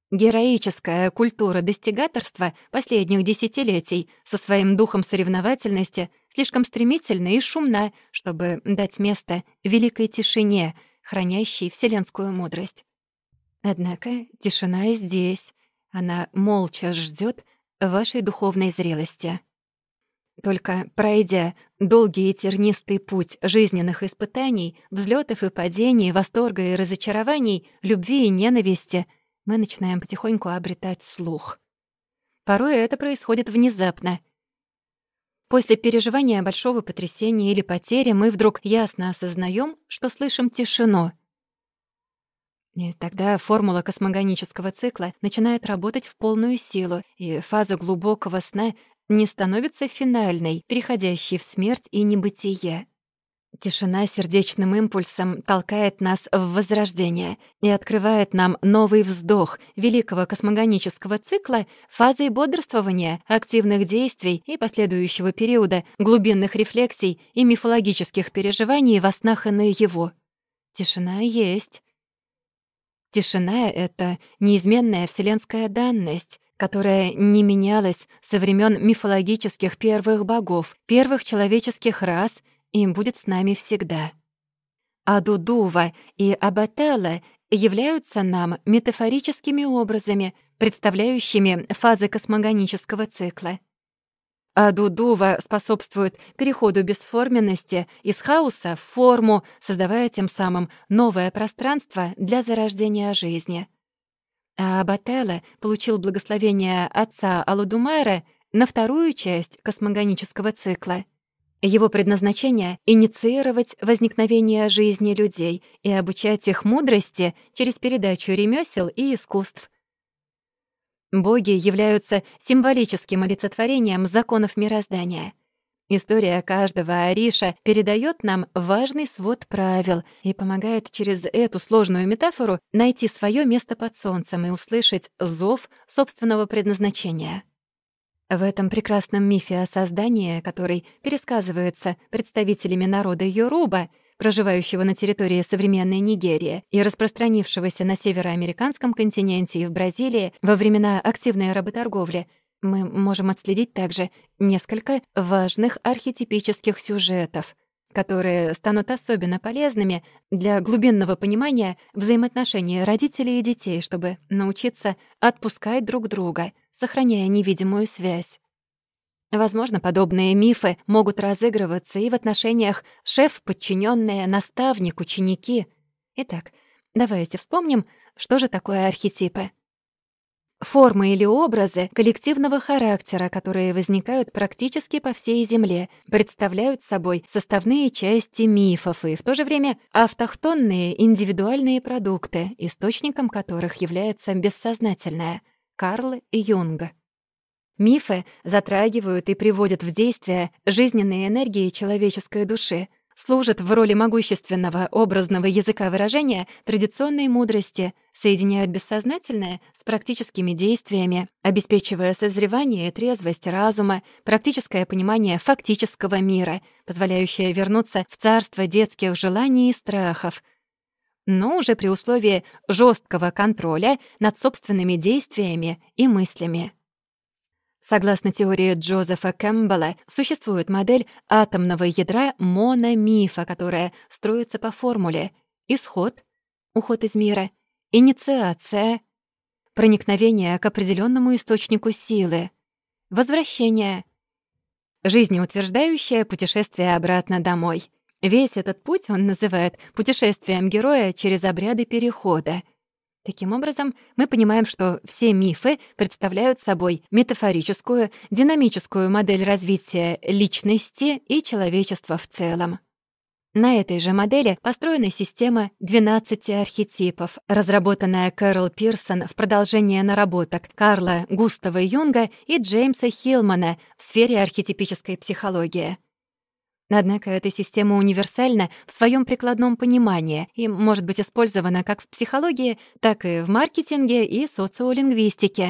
Героическая культура достигаторства последних десятилетий со своим духом соревновательности слишком стремительна и шумна, чтобы дать место великой тишине, хранящей вселенскую мудрость. Однако тишина и здесь. Она молча ждет вашей духовной зрелости. Только пройдя долгий и тернистый путь жизненных испытаний, взлетов и падений, восторга и разочарований, любви и ненависти, мы начинаем потихоньку обретать слух. Порой это происходит внезапно. После переживания большого потрясения или потери мы вдруг ясно осознаем, что слышим тишину. И тогда формула космогонического цикла начинает работать в полную силу, и фаза глубокого сна не становится финальной, переходящей в смерть и небытие. Тишина сердечным импульсом толкает нас в возрождение и открывает нам новый вздох великого космогонического цикла фазой бодрствования, активных действий и последующего периода глубинных рефлексий и мифологических переживаний во снах и наяву. Тишина есть. Тишина — это неизменная вселенская данность, которая не менялась со времен мифологических первых богов, первых человеческих рас и будет с нами всегда. Адудува и Абатала являются нам метафорическими образами, представляющими фазы космогонического цикла. Адудува способствует переходу бесформенности из хаоса в форму, создавая тем самым новое пространство для зарождения жизни. А Абатала получил благословение отца Алодумара на вторую часть космогонического цикла. Его предназначение — инициировать возникновение жизни людей и обучать их мудрости через передачу ремёсел и искусств. Боги являются символическим олицетворением законов мироздания. История каждого Ариша передает нам важный свод правил и помогает через эту сложную метафору найти свое место под солнцем и услышать зов собственного предназначения. В этом прекрасном мифе о создании, который пересказывается представителями народа Йоруба, проживающего на территории современной Нигерии и распространившегося на североамериканском континенте и в Бразилии во времена активной работорговли, мы можем отследить также несколько важных архетипических сюжетов, которые станут особенно полезными для глубинного понимания взаимоотношений родителей и детей, чтобы научиться отпускать друг друга, сохраняя невидимую связь. Возможно, подобные мифы могут разыгрываться и в отношениях шеф-подчинённые, наставник-ученики. Итак, давайте вспомним, что же такое архетипы. Формы или образы коллективного характера, которые возникают практически по всей Земле, представляют собой составные части мифов и в то же время автохтонные индивидуальные продукты, источником которых является бессознательное. Карл Юнг. Мифы затрагивают и приводят в действие жизненные энергии человеческой души, служат в роли могущественного образного языка выражения традиционной мудрости, соединяют бессознательное с практическими действиями, обеспечивая созревание и трезвость разума, практическое понимание фактического мира, позволяющее вернуться в царство детских желаний и страхов, но уже при условии жесткого контроля над собственными действиями и мыслями. Согласно теории Джозефа Кэмпбелла, существует модель атомного ядра мономифа, которая строится по формуле исход, уход из мира, инициация, проникновение к определенному источнику силы, возвращение, жизнеутверждающее путешествие обратно домой. Весь этот путь он называет путешествием героя через обряды перехода. Таким образом, мы понимаем, что все мифы представляют собой метафорическую, динамическую модель развития личности и человечества в целом. На этой же модели построена система 12 архетипов, разработанная Кэрол Пирсон в продолжение наработок Карла Густава Юнга и Джеймса Хиллмана в сфере архетипической психологии. Однако эта система универсальна в своем прикладном понимании и может быть использована как в психологии, так и в маркетинге и социолингвистике.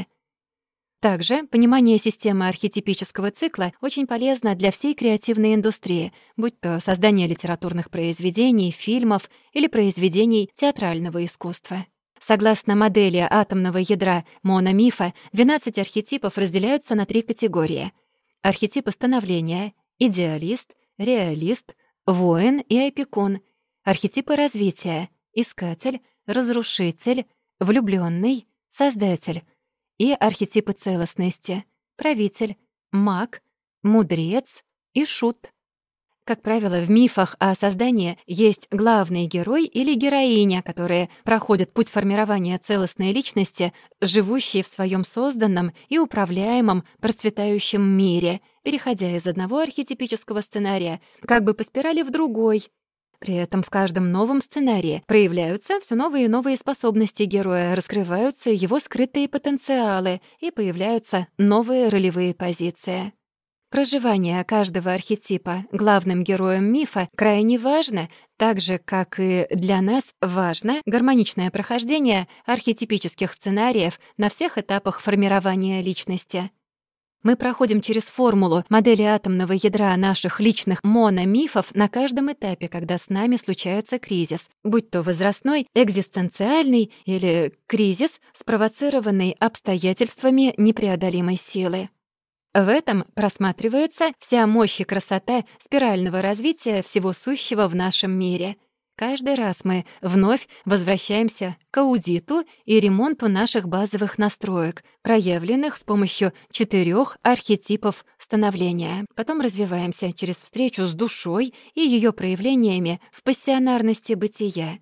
Также понимание системы архетипического цикла очень полезно для всей креативной индустрии, будь то создание литературных произведений, фильмов или произведений театрального искусства. Согласно модели атомного ядра мономифа, 12 архетипов разделяются на 3 категории. Архетипы становления — идеалист, реалист, воин и опекун. Архетипы развития — искатель, разрушитель, влюблённый, создатель. И архетипы целостности — правитель, маг, мудрец и шут. Как правило, в мифах о создании есть главный герой или героиня, которые проходят путь формирования целостной личности, живущие в своем созданном и управляемом процветающем мире, переходя из одного архетипического сценария как бы по спирали в другой. При этом в каждом новом сценарии проявляются все новые и новые способности героя, раскрываются его скрытые потенциалы и появляются новые ролевые позиции. Проживание каждого архетипа главным героем мифа крайне важно, так же, как и для нас важно гармоничное прохождение архетипических сценариев на всех этапах формирования личности. Мы проходим через формулу модели атомного ядра наших личных мономифов на каждом этапе, когда с нами случается кризис, будь то возрастной, экзистенциальный или кризис, спровоцированный обстоятельствами непреодолимой силы. В этом просматривается вся мощь и красота спирального развития всего сущего в нашем мире. Каждый раз мы вновь возвращаемся к аудиту и ремонту наших базовых настроек, проявленных с помощью 4 архетипов становления. Потом развиваемся через встречу с душой и ее проявлениями в пассионарности бытия.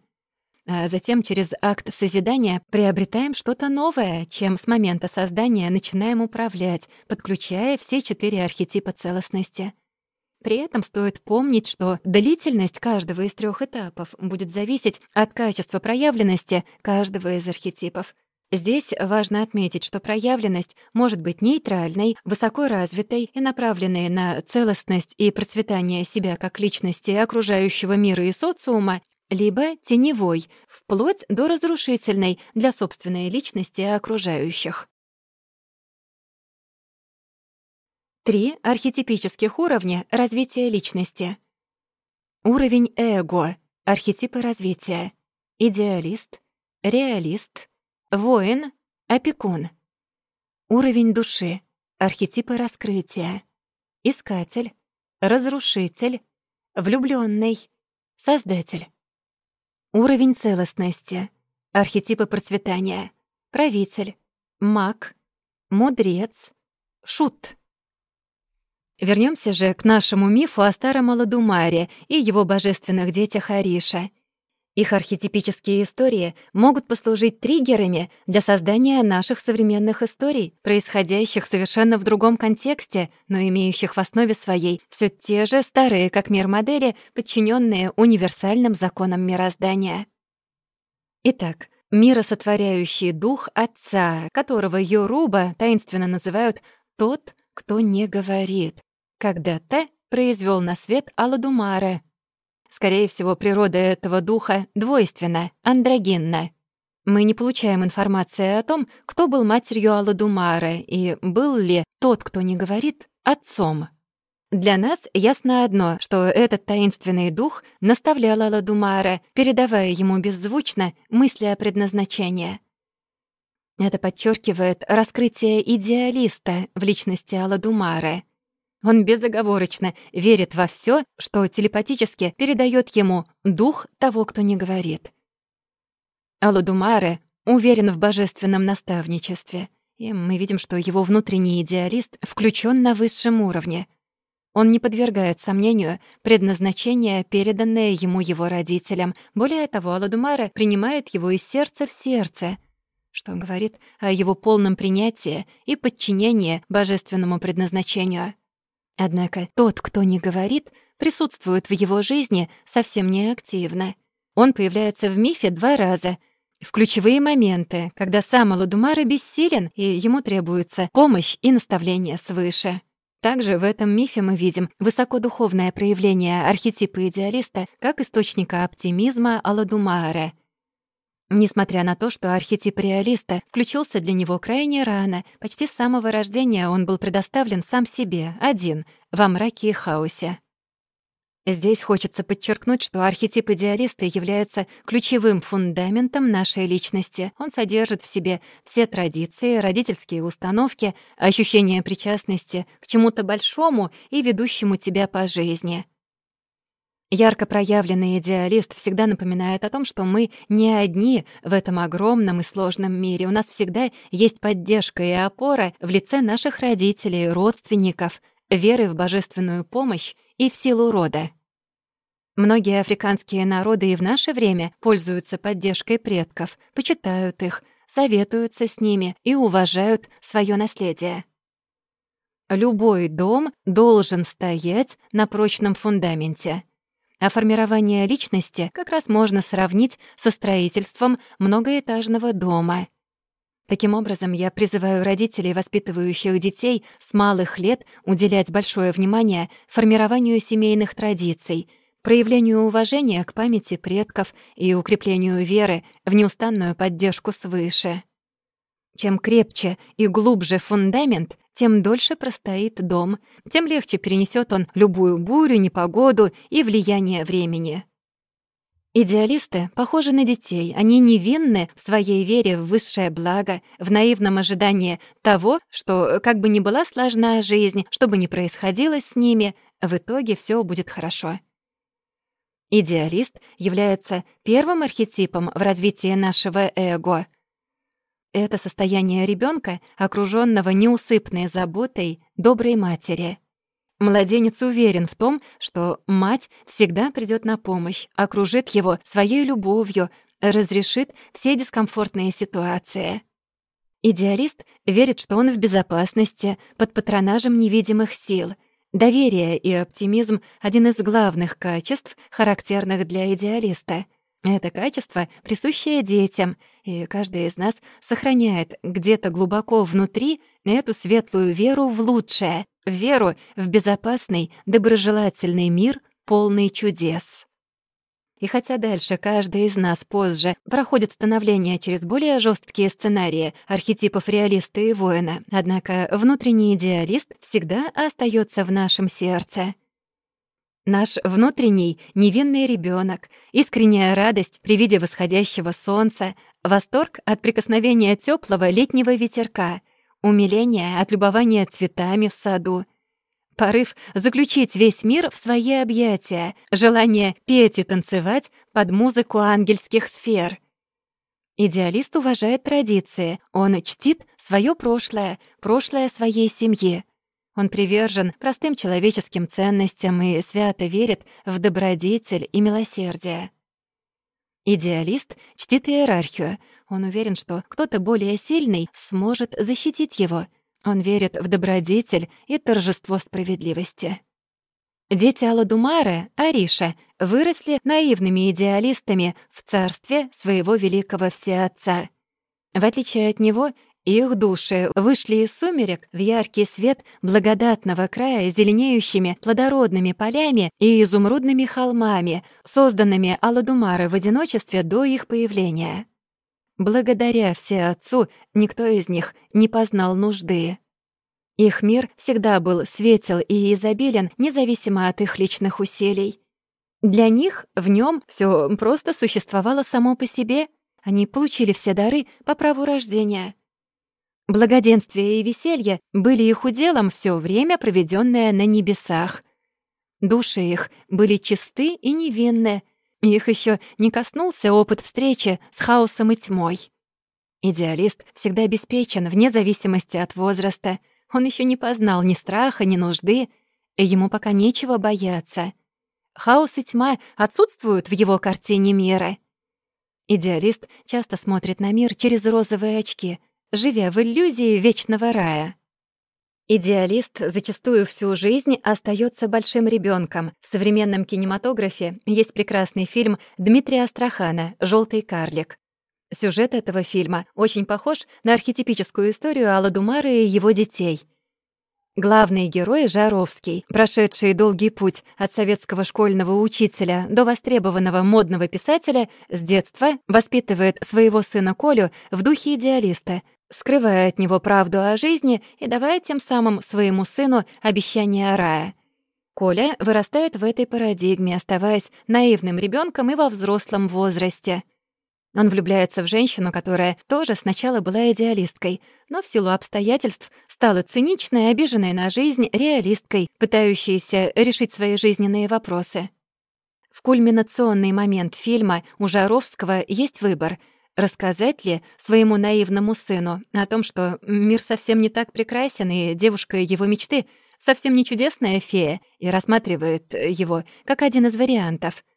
А затем через акт созидания приобретаем что-то новое, чем с момента создания начинаем управлять, подключая все 4 архетипа целостности. При этом стоит помнить, что длительность каждого из 3 этапов будет зависеть от качества проявленности каждого из архетипов. Здесь важно отметить, что проявленность может быть нейтральной, высоко развитой и направленной на целостность и процветание себя как личности, окружающего мира и социума, либо теневой, вплоть до разрушительной для собственной личности и окружающих. 3 архетипических уровня развития личности. Уровень эго, архетипы развития. Идеалист, реалист, воин, опекун. Уровень души, архетипы раскрытия. Искатель, разрушитель, влюблённый, создатель. Уровень целостности, архетипы процветания. Правитель, маг, мудрец, шут. Вернемся же к нашему мифу о старом Аладумаре и его божественных детях Ариша. Их архетипические истории могут послужить триггерами для создания наших современных историй, происходящих совершенно в другом контексте, но имеющих в основе своей все те же старые как мир модели, подчиненные универсальным законам мироздания. Итак, миросотворяющий дух Отца, которого Йоруба таинственно называют «тот, кто не говорит», когда-то произвел на свет Аладумара. Скорее всего, природа этого духа двойственна, андрогинна. Мы не получаем информации о том, кто был матерью Аладумара и был ли тот, кто не говорит, отцом. Для нас ясно одно, что этот таинственный дух наставлял Аладумара, передавая ему беззвучно мысли о предназначении. Это подчеркивает раскрытие идеалиста в личности Аладумара. Он безоговорочно верит во всё, что телепатически передает ему дух того, кто не говорит. Аладумара уверен в божественном наставничестве, и мы видим, что его внутренний идеалист включен на высшем уровне. Он не подвергает сомнению предназначение, переданное ему его родителям. Более того, Аладумара принимает его из сердца в сердце, что говорит о его полном принятии и подчинении божественному предназначению. Однако тот, кто не говорит, присутствует в его жизни совсем неактивно. Он появляется в мифе 2 раза, в ключевые моменты, когда сам Аладумара бессилен, и ему требуется помощь и наставление свыше. Также в этом мифе мы видим высокодуховное проявление архетипа идеалиста как источника оптимизма Аладумара. Несмотря на то, что архетип реалиста включился для него крайне рано, почти с самого рождения он был предоставлен сам себе, один, во мраке и хаосе. Здесь хочется подчеркнуть, что архетип идеалиста является ключевым фундаментом нашей личности. Он содержит в себе все традиции, родительские установки, ощущение причастности к чему-то большому и ведущему тебя по жизни. Ярко проявленный идеалист всегда напоминает о том, что мы не одни в этом огромном и сложном мире. У нас всегда есть поддержка и опора в лице наших родителей, родственников, веры в божественную помощь и в силу рода. Многие африканские народы и в наше время пользуются поддержкой предков, почитают их, советуются с ними и уважают свое наследие. Любой дом должен стоять на прочном фундаменте. А формирование личности как раз можно сравнить со строительством многоэтажного дома. Таким образом, я призываю родителей, воспитывающих детей с малых лет, уделять большое внимание формированию семейных традиций, проявлению уважения к памяти предков и укреплению веры в неустанную поддержку свыше. Чем крепче и глубже фундамент, тем дольше простоит дом, тем легче перенесет он любую бурю, непогоду и влияние времени. Идеалисты похожи на детей, они невинны в своей вере в высшее благо, в наивном ожидании того, что, как бы ни была сложна жизнь, что бы ни происходило с ними, в итоге все будет хорошо. Идеалист является первым архетипом в развитии нашего эго. Это состояние ребенка, окружённого неусыпной заботой доброй матери. Младенец уверен в том, что мать всегда придёт на помощь, окружит его своей любовью, разрешит все дискомфортные ситуации. Идеалист верит, что он в безопасности, под патронажем невидимых сил. Доверие и оптимизм — один из главных качеств, характерных для идеалиста. Это качество, присущее детям, и каждый из нас сохраняет где-то глубоко внутри эту светлую веру в лучшее, веру в безопасный, доброжелательный мир, полный чудес. И хотя дальше каждый из нас позже проходит становление через более жесткие сценарии архетипов реалиста и воина, однако внутренний идеалист всегда остается в нашем сердце. Наш внутренний невинный ребенок, искренняя радость при виде восходящего солнца, восторг от прикосновения теплого летнего ветерка, умиление от любования цветами в саду, порыв заключить весь мир в свои объятия, желание петь и танцевать под музыку ангельских сфер. Идеалист уважает традиции, он чтит свое прошлое, прошлое своей семьи. Он привержен простым человеческим ценностям и свято верит в добродетель и милосердие. Идеалист чтит иерархию. Он уверен, что кто-то более сильный сможет защитить его. Он верит в добродетель и торжество справедливости. Дети Аладумары, Ариша, выросли наивными идеалистами в царстве своего великого всеотца. В отличие от него, их души вышли из сумерек в яркий свет благодатного края с зеленеющими плодородными полями и изумрудными холмами, созданными Аладумары в одиночестве до их появления. Благодаря Всеотцу никто из них не познал нужды. Их мир всегда был светел и изобилен, независимо от их личных усилий. Для них в нем все просто существовало само по себе. Они получили все дары по праву рождения. Благоденствие и веселье были их уделом все время, проведенное на небесах. Души их были чисты и невинны. Их еще не коснулся опыт встречи с хаосом и тьмой. Идеалист всегда обеспечен вне зависимости от возраста. Он еще не познал ни страха, ни нужды, и ему пока нечего бояться. Хаос и тьма отсутствуют в его картине мира. Идеалист часто смотрит на мир через розовые очки, живя в иллюзии вечного рая. Идеалист зачастую всю жизнь остается большим ребенком. В современном кинематографе есть прекрасный фильм Дмитрия Астрахана «Желтый карлик». Сюжет этого фильма очень похож на архетипическую историю Аладумары и его детей. Главный герой Жаровский, прошедший долгий путь от советского школьного учителя до востребованного модного писателя, с детства воспитывает своего сына Колю в духе идеалиста, скрывая от него правду о жизни и давая тем самым своему сыну обещание рая. Коля вырастает в этой парадигме, оставаясь наивным ребенком и во взрослом возрасте. Он влюбляется в женщину, которая тоже сначала была идеалисткой, но в силу обстоятельств стала циничной, обиженной на жизнь реалисткой, пытающейся решить свои жизненные вопросы. В кульминационный момент фильма у Жаровского есть выбор — рассказать ли своему наивному сыну о том, что мир совсем не так прекрасен, и девушка его мечты совсем не чудесная фея, и рассматривает его как один из вариантов.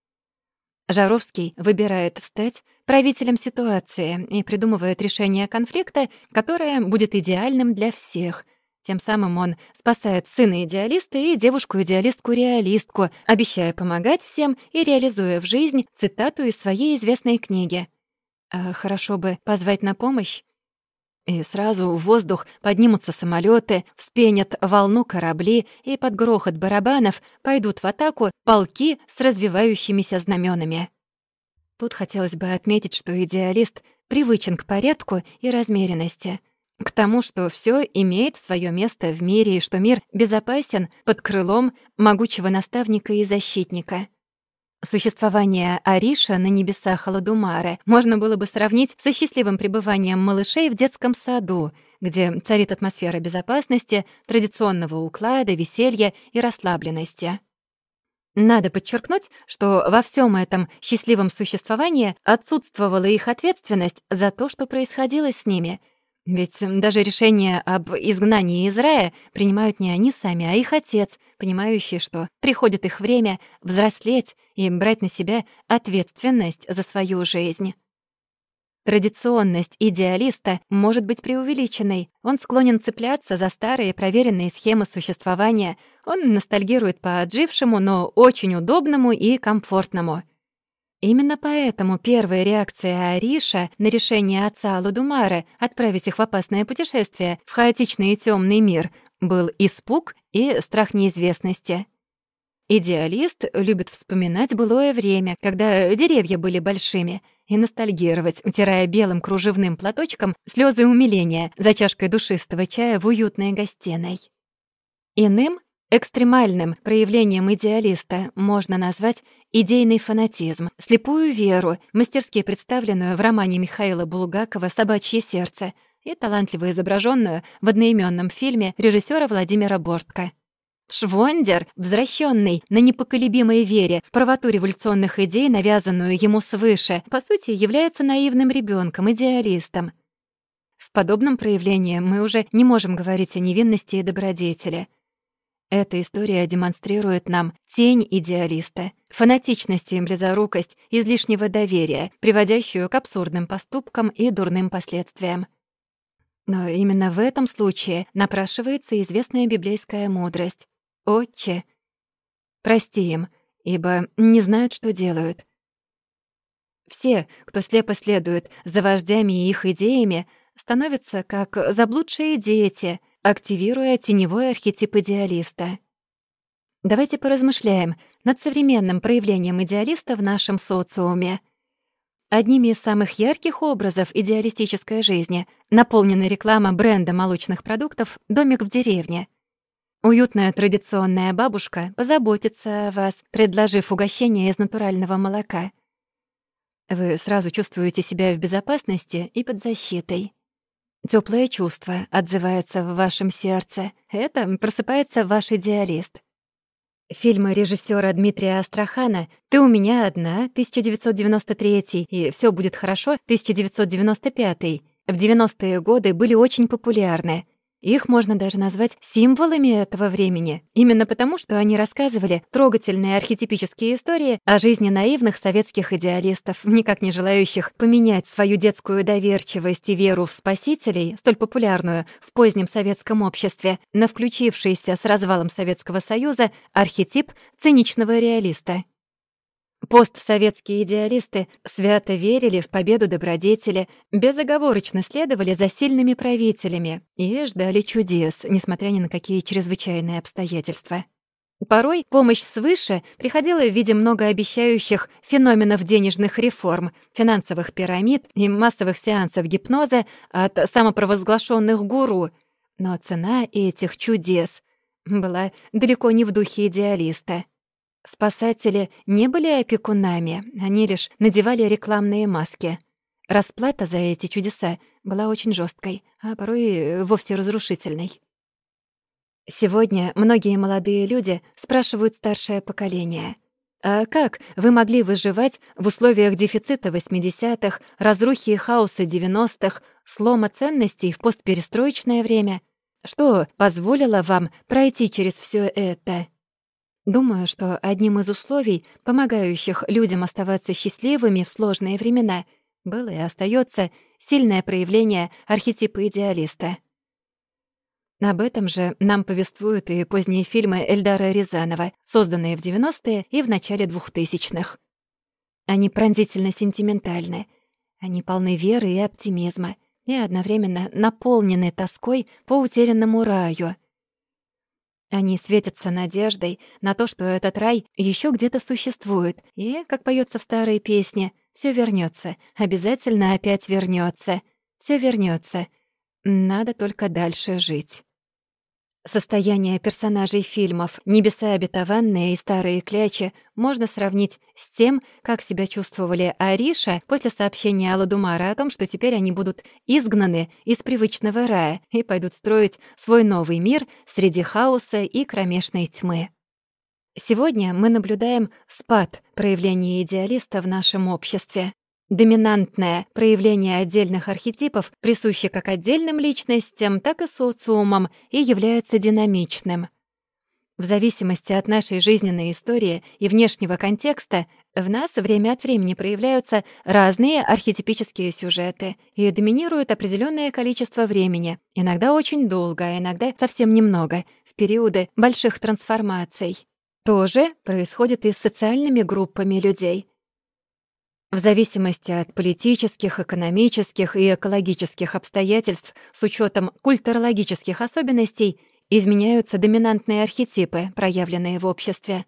Жаровский выбирает стать правителем ситуации и придумывает решение конфликта, которое будет идеальным для всех. Тем самым он спасает сына идеалиста и девушку-идеалистку-реалистку, обещая помогать всем и реализуя в жизнь цитату из своей известной книги. «А хорошо бы позвать на помощь?» И сразу в воздух поднимутся самолеты, вспенят волну корабли, и под грохот барабанов пойдут в атаку полки с развивающимися знаменами. Тут хотелось бы отметить, что идеалист привычен к порядку и размеренности, к тому, что все имеет свое место в мире и что мир безопасен под крылом могучего наставника и защитника. Существование Ариша на небесах Аладумары можно было бы сравнить со счастливым пребыванием малышей в детском саду, где царит атмосфера безопасности, традиционного уклада, веселья и расслабленности. Надо подчеркнуть, что во всем этом счастливом существовании отсутствовала их ответственность за то, что происходило с ними. Ведь даже решение об изгнании из рая принимают не они сами, а их отец, понимающий, что приходит их время взрослеть и брать на себя ответственность за свою жизнь. Традиционность идеалиста может быть преувеличенной. Он склонен цепляться за старые проверенные схемы существования. Он ностальгирует по отжившему, но очень удобному и комфортному. Именно поэтому первая реакция Ариша на решение отца Аладумары отправить их в опасное путешествие в хаотичный и тёмный мир был испуг и страх неизвестности. Идеалист любит вспоминать былое время, когда деревья были большими, и ностальгировать, утирая белым кружевным платочком слёзы умиления за чашкой душистого чая в уютной гостиной. Иным экстремальным проявлением идеалиста можно назвать идейный фанатизм, слепую веру, мастерски представленную в романе Михаила Булгакова «Собачье сердце» и талантливо изображенную в одноименном фильме режиссера Владимира Бортко. Швондер, взращенный на непоколебимой вере в правоту революционных идей, навязанную ему свыше, по сути, является наивным ребенком, идеалистом. В подобном проявлении мы уже не можем говорить о невинности и добродетели. Эта история демонстрирует нам тень идеалиста, фанатичность и близорукость излишнего доверия, приводящую к абсурдным поступкам и дурным последствиям. Но именно в этом случае напрашивается известная библейская мудрость. «Отче, прости им, ибо не знают, что делают». Все, кто слепо следует за вождями и их идеями, становятся как заблудшие дети, активируя теневой архетип идеалиста. Давайте поразмышляем над современным проявлением идеалиста в нашем социуме. Одними из самых ярких образов идеалистической жизни наполнена реклама бренда молочных продуктов «Домик в деревне». Уютная традиционная бабушка позаботится о вас, предложив угощение из натурального молока. Вы сразу чувствуете себя в безопасности и под защитой. Тёплое чувство отзывается в вашем сердце. Это просыпается ваш идеалист. Фильмы режиссера Дмитрия Астрахана «Ты у меня одна» 1993 и «Всё будет хорошо» 1995 в 90-е годы были очень популярны. Их можно даже назвать символами этого времени, именно потому, что они рассказывали трогательные архетипические истории о жизни наивных советских идеалистов, никак не желающих поменять свою детскую доверчивость и веру в спасителей, столь популярную в позднем советском обществе, на включившийся с развалом Советского Союза архетип циничного реалиста. Постсоветские идеалисты свято верили в победу добродетели, безоговорочно следовали за сильными правителями и ждали чудес, несмотря ни на какие чрезвычайные обстоятельства. Порой помощь свыше приходила в виде многообещающих феноменов денежных реформ, финансовых пирамид и массовых сеансов гипноза от самопровозглашенных гуру. Но цена этих чудес была далеко не в духе идеалиста. Спасатели не были опекунами, они лишь надевали рекламные маски. Расплата за эти чудеса была очень жесткой, а порой вовсе разрушительной. Сегодня многие молодые люди спрашивают старшее поколение: «А как вы могли выживать в условиях дефицита 80-х, разрухи и хаоса 90-х, слома ценностей в постперестроечное время? Что позволило вам пройти через все это?» Думаю, что одним из условий, помогающих людям оставаться счастливыми в сложные времена, было и остается сильное проявление архетипа идеалиста. Об этом же нам повествуют и поздние фильмы Эльдара Рязанова, созданные в 90-е и в начале 2000-х. Они пронзительно сентиментальны, они полны веры и оптимизма, и одновременно наполнены тоской по утерянному раю. Они светятся надеждой на то, что этот рай еще где-то существует, и, как поется в старой песне, все вернется, обязательно опять вернется, все вернется. Надо только дальше жить. Состояние персонажей фильмов «Небеса обетованные» и «Старые клячи» можно сравнить с тем, как себя чувствовали Ариша после сообщения Аладумара о том, что теперь они будут изгнаны из привычного рая и пойдут строить свой новый мир среди хаоса и кромешной тьмы. Сегодня мы наблюдаем спад проявления идеалиста в нашем обществе. Доминантное проявление отдельных архетипов присуще как отдельным личностям, так и социумам и является динамичным. В зависимости от нашей жизненной истории и внешнего контекста в нас время от времени проявляются разные архетипические сюжеты и доминирует определенное количество времени, иногда очень долго, а иногда совсем немного, в периоды больших трансформаций. То же происходит и с социальными группами людей. В зависимости от политических, экономических и экологических обстоятельств с учетом культурологических особенностей изменяются доминантные архетипы, проявленные в обществе.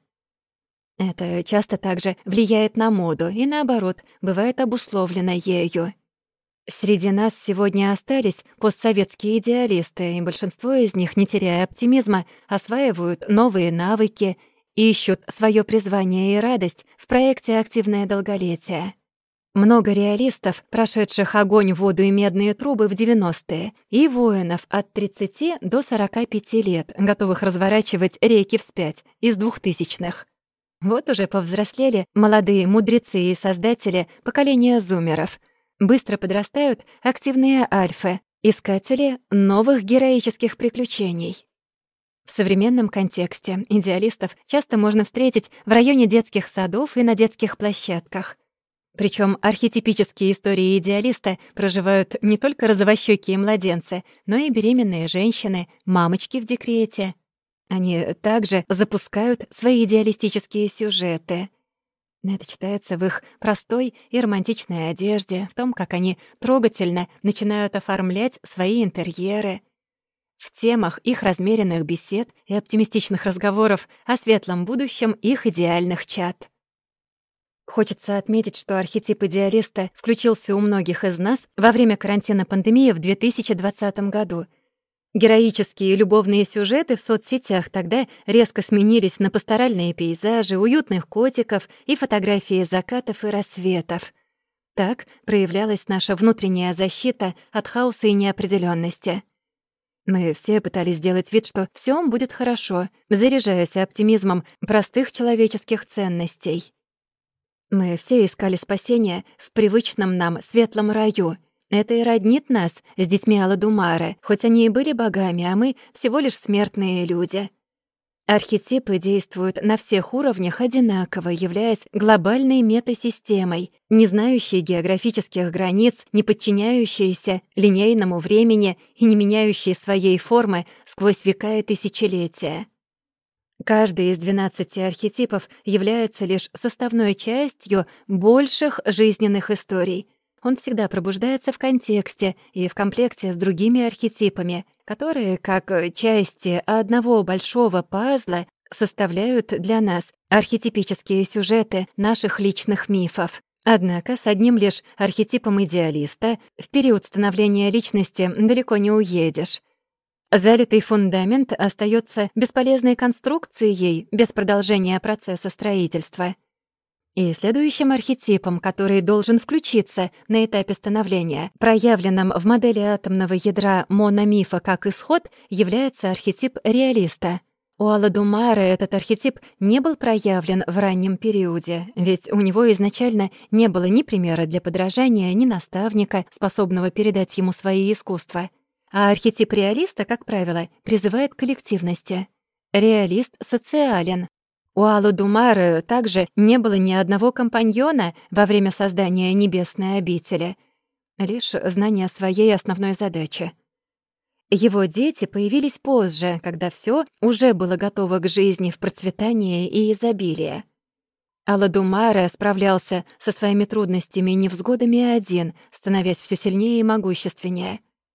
Это часто также влияет на моду и, наоборот, бывает обусловлено ею. Среди нас сегодня остались постсоветские идеалисты, и большинство из них, не теряя оптимизма, осваивают новые навыки и ищут свое призвание и радость в проекте «Активное долголетие». Много реалистов, прошедших огонь, воду и медные трубы в 90-е, и воинов от 30 до 45 лет, готовых разворачивать реки вспять из 2000-х. Вот уже повзрослели молодые мудрецы и создатели поколения зумеров. Быстро подрастают активные альфы, искатели новых героических приключений. В современном контексте идеалистов часто можно встретить в районе детских садов и на детских площадках. Причем архетипические истории идеалиста проживают не только розовощёкие младенцы, но и беременные женщины, мамочки в декрете. Они также запускают свои идеалистические сюжеты. Это читается в их простой и романтичной одежде, в том, как они трогательно начинают оформлять свои интерьеры, в темах их размеренных бесед и оптимистичных разговоров о светлом будущем их идеальных чад. Хочется отметить, что архетип идеалиста включился у многих из нас во время карантина-пандемии в 2020 году. Героические любовные сюжеты в соцсетях тогда резко сменились на пасторальные пейзажи, уютных котиков и фотографии закатов и рассветов. Так проявлялась наша внутренняя защита от хаоса и неопределенности. Мы все пытались сделать вид, что всё будет хорошо, заряжаясь оптимизмом простых человеческих ценностей. Мы все искали спасения в привычном нам светлом раю. Это и роднит нас с детьми Аладумара, хоть они и были богами, а мы всего лишь смертные люди. Архетипы действуют на всех уровнях одинаково, являясь глобальной метасистемой, не знающей географических границ, не подчиняющейся линейному времени и не меняющей своей формы сквозь века и тысячелетия. Каждый из 12 архетипов является лишь составной частью больших жизненных историй. Он всегда пробуждается в контексте и в комплекте с другими архетипами, которые, как части одного большого пазла, составляют для нас архетипические сюжеты наших личных мифов. Однако с одним лишь архетипом идеалиста в период становления личности далеко не уедешь. Залитый фундамент остается бесполезной конструкцией без продолжения процесса строительства. И следующим архетипом, который должен включиться на этапе становления, проявленным в модели атомного ядра мономифа как исход, является архетип реалиста. У Аладумары этот архетип не был проявлен в раннем периоде, ведь у него изначально не было ни примера для подражания, ни наставника, способного передать ему свои искусства. А архетип реалиста, как правило, призывает к коллективности. Реалист социален. У Аладумары также не было ни одного компаньона во время создания небесной обители, лишь знание своей основной задачи. Его дети появились позже, когда все уже было готово к жизни в процветании и изобилии. Аладумара справлялся со своими трудностями и невзгодами один, становясь все сильнее и могущественнее.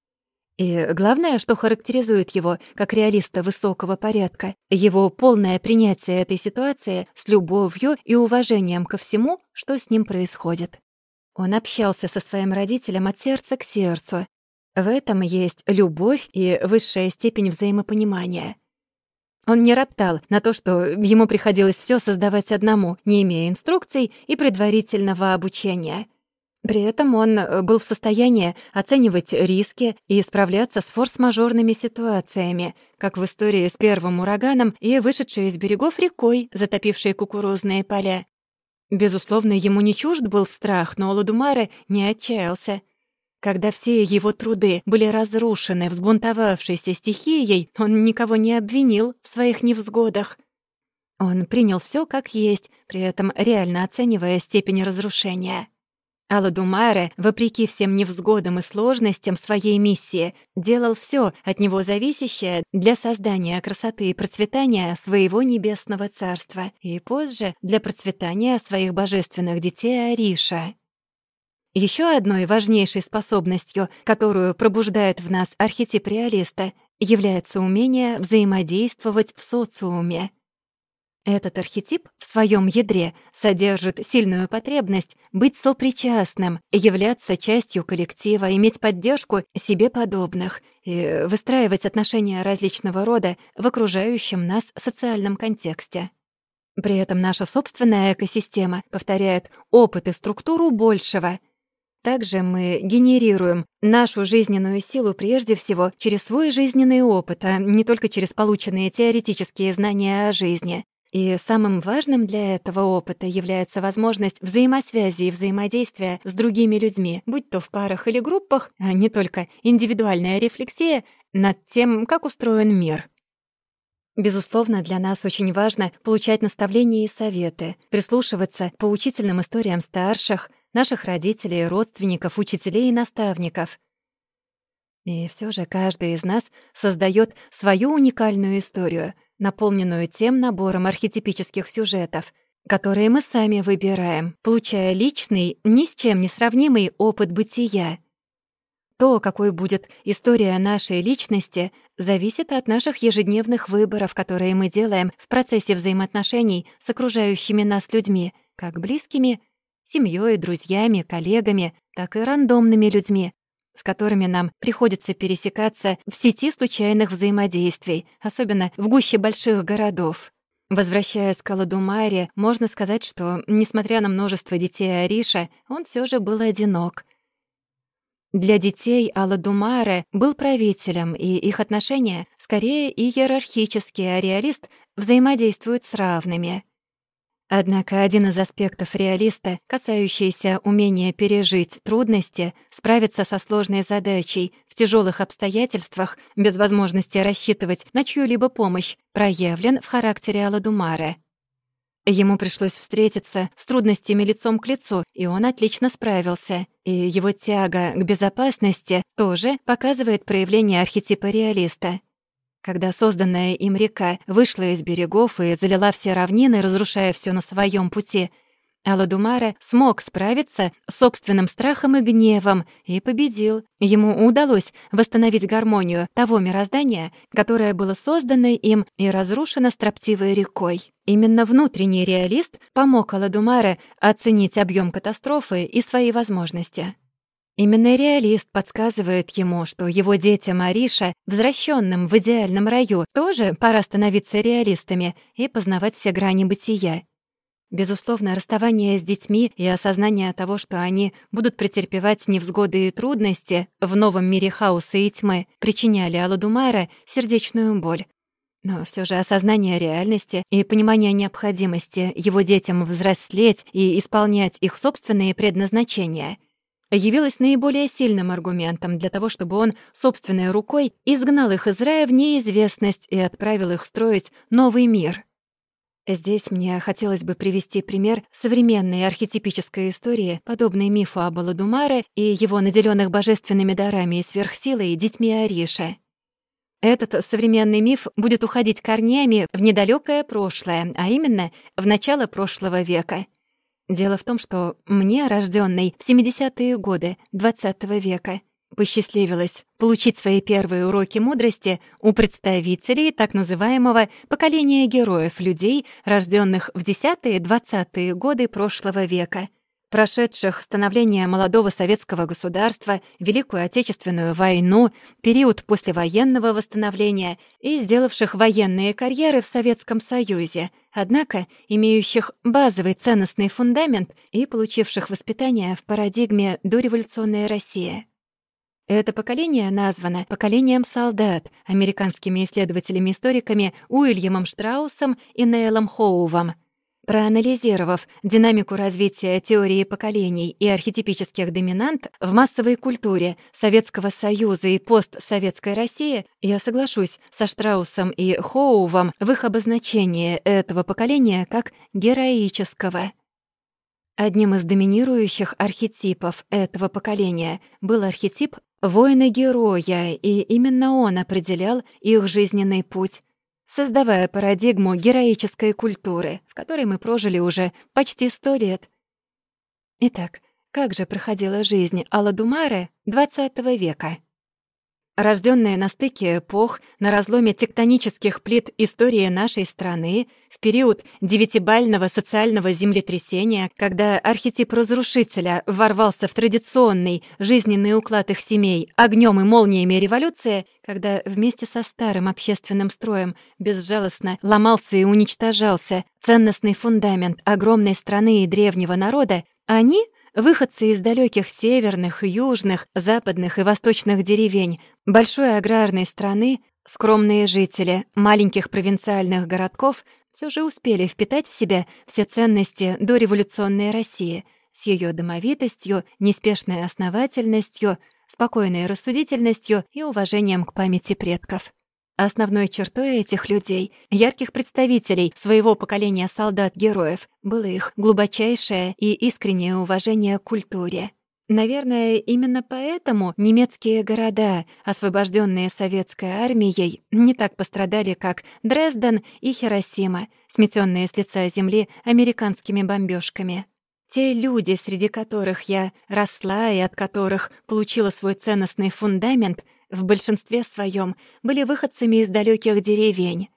И главное, что характеризует его как реалиста высокого порядка, его полное принятие этой ситуации с любовью и уважением ко всему, что с ним происходит. Он общался со своим родителем от сердца к сердцу. В этом есть любовь и высшая степень взаимопонимания. Он не роптал на то, что ему приходилось все создавать одному, не имея инструкций и предварительного обучения. При этом он был в состоянии оценивать риски и справляться с форс-мажорными ситуациями, как в истории с первым ураганом и вышедшей из берегов рекой, затопившей кукурузные поля. Безусловно, ему не чужд был страх, но Аладумара не отчаялся. Когда все его труды были разрушены взбунтовавшейся стихией, он никого не обвинил в своих невзгодах. Он принял все как есть, при этом реально оценивая степень разрушения. Аладумара, вопреки всем невзгодам и сложностям своей миссии, делал все от него зависящее для создания красоты и процветания своего небесного царства и позже для процветания своих божественных детей Ариша. Еще одной важнейшей способностью, которую пробуждает в нас архетип реалиста, является умение взаимодействовать в социуме. Этот архетип в своем ядре содержит сильную потребность быть сопричастным, являться частью коллектива, иметь поддержку себе подобных и выстраивать отношения различного рода в окружающем нас социальном контексте. При этом наша собственная экосистема повторяет опыт и структуру большего. Также мы генерируем нашу жизненную силу прежде всего через свой жизненный опыт, а не только через полученные теоретические знания о жизни. И самым важным для этого опыта является возможность взаимосвязи и взаимодействия с другими людьми, будь то в парах или группах, а не только индивидуальная рефлексия над тем, как устроен мир. Безусловно, для нас очень важно получать наставления и советы, прислушиваться к поучительным историям старших, наших родителей, родственников, учителей и наставников. И все же каждый из нас создает свою уникальную историю, наполненную тем набором архетипических сюжетов, которые мы сами выбираем, получая личный, ни с чем не сравнимый опыт бытия. То, какой будет история нашей личности, зависит от наших ежедневных выборов, которые мы делаем в процессе взаимоотношений с окружающими нас людьми, как близкими, семьёй, друзьями, коллегами, так и рандомными людьми, с которыми нам приходится пересекаться в сети случайных взаимодействий, особенно в гуще больших городов. Возвращаясь к Аладумаре, можно сказать, что, несмотря на множество детей Ариша, он всё же был одинок. Для детей Аладумара был правителем, и их отношения скорее иерархические, а реалист взаимодействует с равными. Однако один из аспектов реалиста, касающийся умения пережить трудности, справиться со сложной задачей в тяжелых обстоятельствах без возможности рассчитывать на чью-либо помощь, проявлен в характере Аладумара. Ему пришлось встретиться с трудностями лицом к лицу, и он отлично справился. И его тяга к безопасности тоже показывает проявление архетипа реалиста. Когда созданная им река вышла из берегов и залила все равнины, разрушая все на своем пути, Аладумара смог справиться с собственным страхом и гневом и победил. Ему удалось восстановить гармонию того мироздания, которое было создано им и разрушено строптивой рекой. Именно внутренний реалист помог Аладумаре оценить объем катастрофы и свои возможности. Именно реалист подсказывает ему, что его детям Ариша, возвращенным в идеальном раю, тоже пора становиться реалистами и познавать все грани бытия. Безусловно, расставание с детьми и осознание того, что они будут претерпевать невзгоды и трудности в новом мире хаоса и тьмы, причиняли Алодумара сердечную боль. Но все же осознание реальности и понимание необходимости его детям взрослеть и исполнять их собственные предназначения явилось наиболее сильным аргументом для того, чтобы он собственной рукой изгнал их из рая в неизвестность и отправил их строить новый мир. Здесь мне хотелось бы привести пример современной архетипической истории, подобной мифу об Алодумаре и его наделенных божественными дарами и сверхсилой детьми Ариша. Этот современный миф будет уходить корнями в недалекое прошлое, а именно в начало прошлого века. Дело в том, что мне, рожденной в 70-е годы XX века, посчастливилось получить свои первые уроки мудрости у представителей так называемого поколения героев, людей, рожденных в 10-20-е годы прошлого века, прошедших становление молодого советского государства, Великую Отечественную войну, период послевоенного восстановления и сделавших военные карьеры в Советском Союзе, однако имеющих базовый ценностный фундамент и получивших воспитание в парадигме дореволюционной России. Это поколение названо поколением солдат американскими исследователями-историками Уильямом Штраусом и Нейлом Хоувом. Проанализировав динамику развития теории поколений и архетипических доминант в массовой культуре Советского Союза и постсоветской России, я соглашусь со Штраусом и Хоувом в их обозначении этого поколения как героического. Одним из доминирующих архетипов этого поколения был архетип воина-героя, и именно он определял их жизненный путь, создавая парадигму героической культуры, в которой мы прожили уже почти 100 лет. Итак, как же проходила жизнь Алодумары XX века? Рождённая на стыке эпох, на разломе тектонических плит истории нашей страны, в период девятибального социального землетрясения, когда архетип разрушителя ворвался в традиционный жизненный уклад их семей огнём и молниями революции, когда вместе со старым общественным строем безжалостно ломался и уничтожался ценностный фундамент огромной страны и древнего народа, они, выходцы из далеких северных, южных, западных и восточных деревень, большой аграрной страны, скромные жители маленьких провинциальных городков все же успели впитать в себя все ценности дореволюционной России с ее домовитостью, неспешной основательностью, спокойной рассудительностью и уважением к памяти предков. Основной чертой этих людей, ярких представителей своего поколения солдат-героев, было их глубочайшее и искреннее уважение к культуре. Наверное, именно поэтому немецкие города, освобожденные советской армией, не так пострадали, как Дрезден и Хиросима, сметенные с лица земли американскими бомбежками. Те люди, среди которых я росла и от которых получила свой ценностный фундамент, в большинстве своем были выходцами из далеких деревень.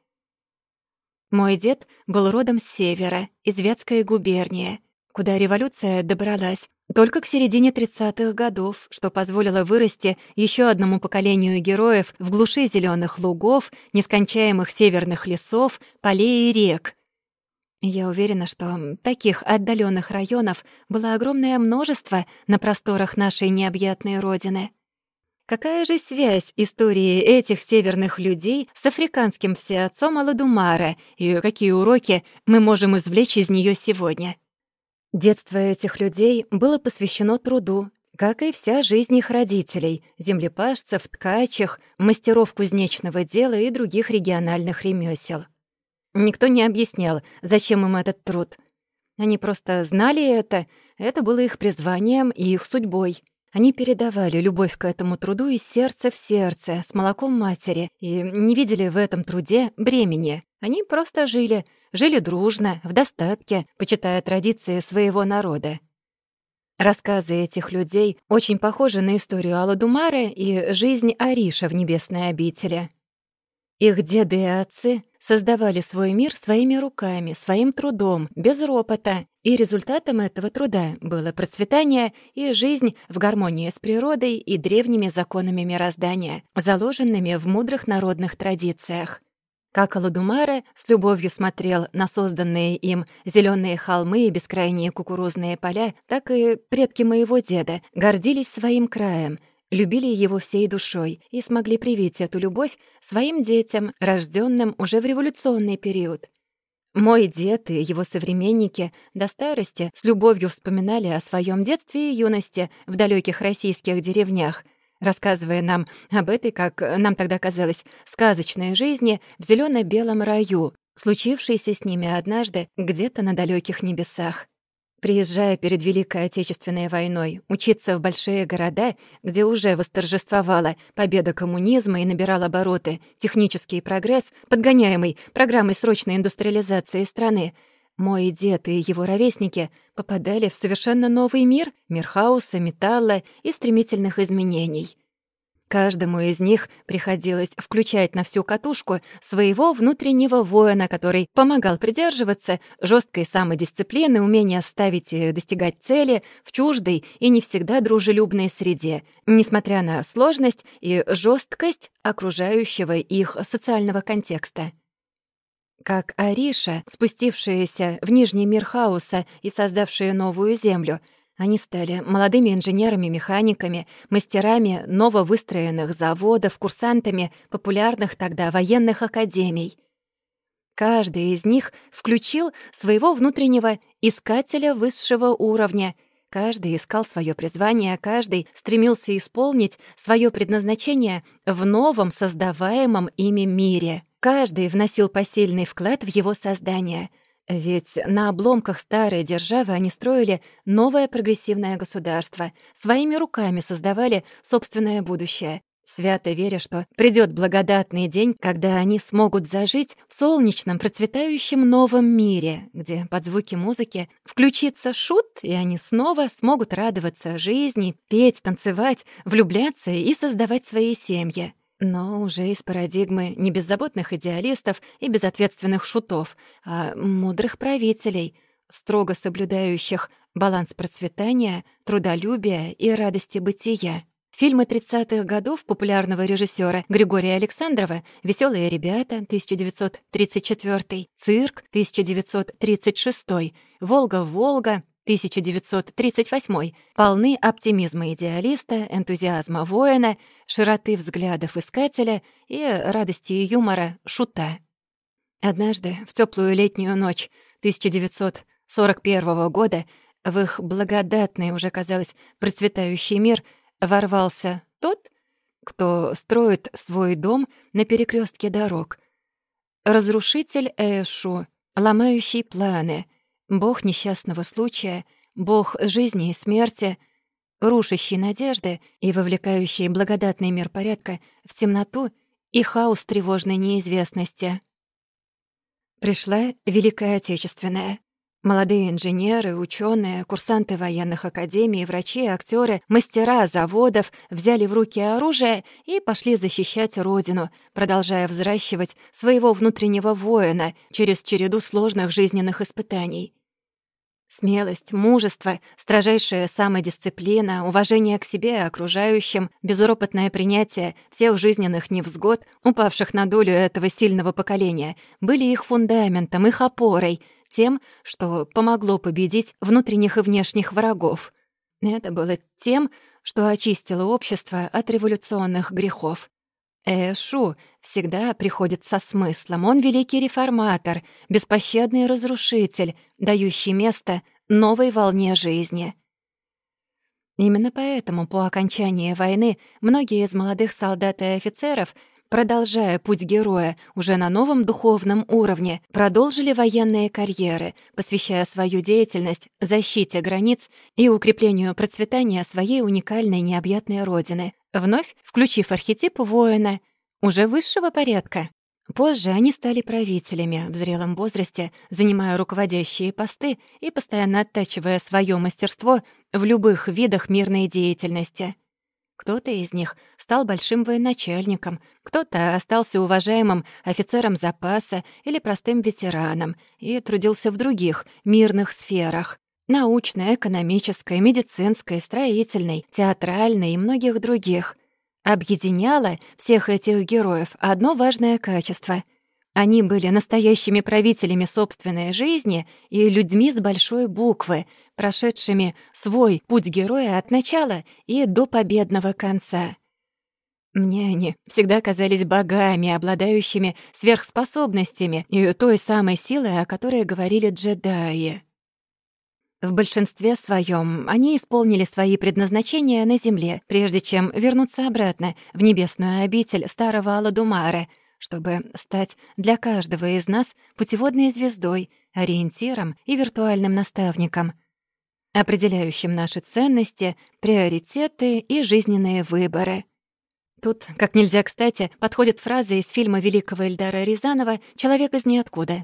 Мой дед был родом с севера, из Вятской губернии, куда революция добралась только к середине 30-х годов, что позволило вырасти еще одному поколению героев в глуши зеленых лугов, нескончаемых северных лесов, полей и рек. Я уверена, что таких отдаленных районов было огромное множество на просторах нашей необъятной родины. Какая же связь истории этих северных людей с африканским всеотцом Алодумара, и какие уроки мы можем извлечь из нее сегодня? Детство этих людей было посвящено труду, как и вся жизнь их родителей, землепашцев, ткачих, мастеров кузнечного дела и других региональных ремесел. Никто не объяснял, зачем им этот труд. Они просто знали это было их призванием и их судьбой. Они передавали любовь к этому труду из сердца в сердце, с молоком матери, и не видели в этом труде бремени. Они просто жили дружно, в достатке, почитая традиции своего народа. Рассказы этих людей очень похожи на историю Алодумары и жизнь Ариша в небесной обители. Их деды и отцы создавали свой мир своими руками, своим трудом, без ропота, И результатом этого труда было процветание и жизнь в гармонии с природой и древними законами мироздания, заложенными в мудрых народных традициях. Как Олодумare с любовью смотрел на созданные им зеленые холмы и бескрайние кукурузные поля, так и предки моего деда гордились своим краем, любили его всей душой и смогли привить эту любовь своим детям, рожденным уже в революционный период. Мой дед и его современники до старости с любовью вспоминали о своем детстве и юности в далеких российских деревнях, рассказывая нам об этой, как нам тогда казалось, сказочной жизни в зелено-белом раю, случившейся с ними однажды где-то на далеких небесах. Приезжая перед Великой Отечественной войной учиться в большие города, где уже восторжествовала победа коммунизма и набирал обороты технический прогресс, подгоняемый программой срочной индустриализации страны, мой дед и его ровесники попадали в совершенно новый мир хаоса, металла и стремительных изменений. Каждому из них приходилось включать на всю катушку своего внутреннего воина, который помогал придерживаться жесткой самодисциплины, умения ставить и достигать цели в чуждой и не всегда дружелюбной среде, несмотря на сложность и жесткость окружающего их социального контекста. Как Ариша, спустившиеся в нижний мир хаоса и создавшие новую землю, они стали молодыми инженерами-механиками, мастерами нововыстроенных заводов, курсантами популярных тогда военных академий. Каждый из них включил своего внутреннего искателя высшего уровня. Каждый искал свое призвание, каждый стремился исполнить свое предназначение в новом создаваемом ими мире. Каждый вносил посильный вклад в его создание. Ведь на обломках старой державы они строили новое прогрессивное государство, своими руками создавали собственное будущее, свято веря, что придёт благодатный день, когда они смогут зажить в солнечном, процветающем новом мире, где под звуки музыки включится шут, и они снова смогут радоваться жизни, петь, танцевать, влюбляться и создавать свои семьи. Но уже из парадигмы не беззаботных идеалистов и безответственных шутов, а мудрых правителей, строго соблюдающих баланс процветания, трудолюбия и радости бытия. Фильмы 30-х годов популярного режиссера Григория Александрова «Веселые ребята» 1934, «Цирк» 1936, «Волга-Волга» 1938 полны оптимизма идеалиста, энтузиазма воина, широты взглядов искателя и радости и юмора шута. Однажды, в теплую летнюю ночь 1941 года, в их благодатный, уже казалось, процветающий мир ворвался тот, кто строит свой дом на перекрестке дорог. Разрушитель Эшу, ломающий планы — бог несчастного случая, бог жизни и смерти, рушащий надежды и вовлекающий благодатный мир порядка в темноту и хаос тревожной неизвестности. Пришла Великая Отечественная. Молодые инженеры, ученые, курсанты военных академий, врачи, актеры, мастера заводов взяли в руки оружие и пошли защищать Родину, продолжая взращивать своего внутреннего воина через череду сложных жизненных испытаний. Смелость, мужество, строжайшая самодисциплина, уважение к себе и окружающим, безропотное принятие всех жизненных невзгод, упавших на долю этого сильного поколения, были их фундаментом, их опорой, тем, что помогло победить внутренних и внешних врагов. Это было тем, что очистило общество от революционных грехов. Эшу всегда приходит со смыслом. Он великий реформатор, беспощадный разрушитель, дающий место новой волне жизни. Именно поэтому по окончании войны многие из молодых солдат и офицеров, продолжая путь героя уже на новом духовном уровне, продолжили военные карьеры, посвящая свою деятельность защите границ и укреплению процветания своей уникальной необъятной родины, вновь включив архетип воина, уже высшего порядка. Позже они стали правителями в зрелом возрасте, занимая руководящие посты и постоянно оттачивая свое мастерство в любых видах мирной деятельности. Кто-то из них стал большим военачальником, кто-то остался уважаемым офицером запаса или простым ветераном и трудился в других мирных сферах — научной, экономической, медицинской, строительной, театральной и многих других. Объединяло всех этих героев одно важное качество. Они были настоящими правителями собственной жизни и людьми с большой буквы, прошедшими свой путь героя от начала и до победного конца. Мне они всегда казались богами, обладающими сверхспособностями и той самой силой, о которой говорили джедаи. В большинстве своем они исполнили свои предназначения на Земле, прежде чем вернуться обратно в небесную обитель старого Аладумара, чтобы стать для каждого из нас путеводной звездой, ориентиром и виртуальным наставником, определяющим наши ценности, приоритеты и жизненные выборы. Тут, как нельзя кстати, подходит фраза из фильма великого Эльдара Рязанова «Человек из ниоткуда»,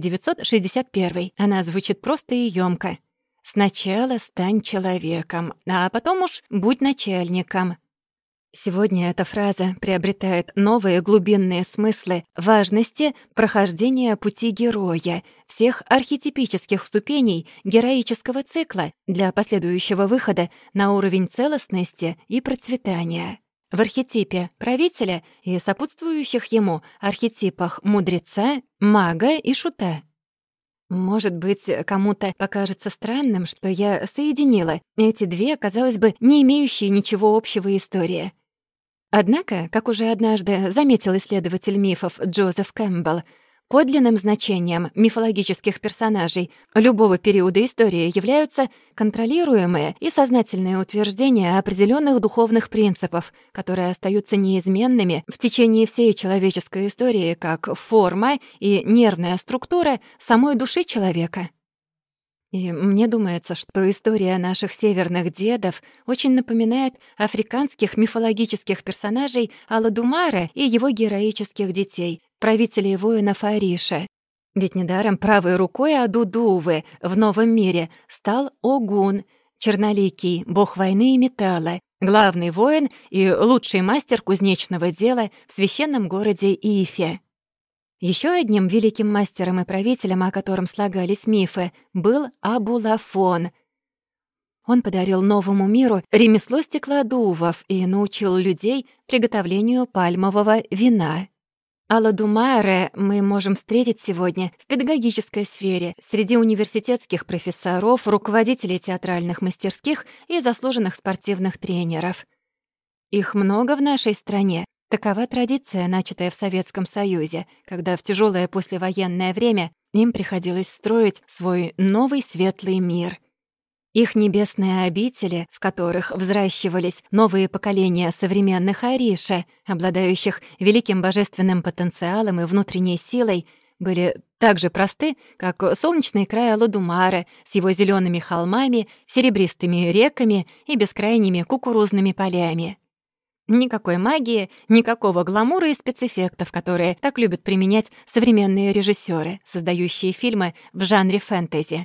1961. Она звучит просто и ёмко. «Сначала стань человеком, а потом уж будь начальником». Сегодня эта фраза приобретает новые глубинные смыслы важности прохождения пути героя, всех архетипических ступеней героического цикла для последующего выхода на уровень целостности и процветания. В архетипе правителя и сопутствующих ему архетипах мудреца, мага и шута. Может быть, кому-то покажется странным, что я соединила эти две, казалось бы, не имеющие ничего общего истории. Однако, как уже однажды заметил исследователь мифов Джозеф Кэмпбелл, подлинным значением мифологических персонажей любого периода истории являются контролируемые и сознательные утверждения определенных духовных принципов, которые остаются неизменными в течение всей человеческой истории как форма и нервная структура самой души человека. И мне думается, что история наших северных дедов очень напоминает африканских мифологических персонажей Аладумара и его героических детей, правителей воинов Ариша. Ведь недаром правой рукой Адудувы в Новом мире стал Огун, черноликий бог войны и металла, главный воин и лучший мастер кузнечного дела в священном городе Ифе. Еще одним великим мастером и правителем, о котором слагались мифы, был Абулафон. Он подарил новому миру ремесло стеклодувов и научил людей приготовлению пальмового вина. Аладумаре мы можем встретить сегодня в педагогической сфере среди университетских профессоров, руководителей театральных мастерских и заслуженных спортивных тренеров. Их много в нашей стране. Такова традиция, начатая в Советском Союзе, когда в тяжелое послевоенное время им приходилось строить свой новый светлый мир. Их небесные обители, в которых взращивались новые поколения современных Ариша, обладающих великим божественным потенциалом и внутренней силой, были так же просты, как солнечный край Аладумара с его зелеными холмами, серебристыми реками и бескрайними кукурузными полями. Никакой магии, никакого гламура и спецэффектов, которые так любят применять современные режиссеры, создающие фильмы в жанре фэнтези.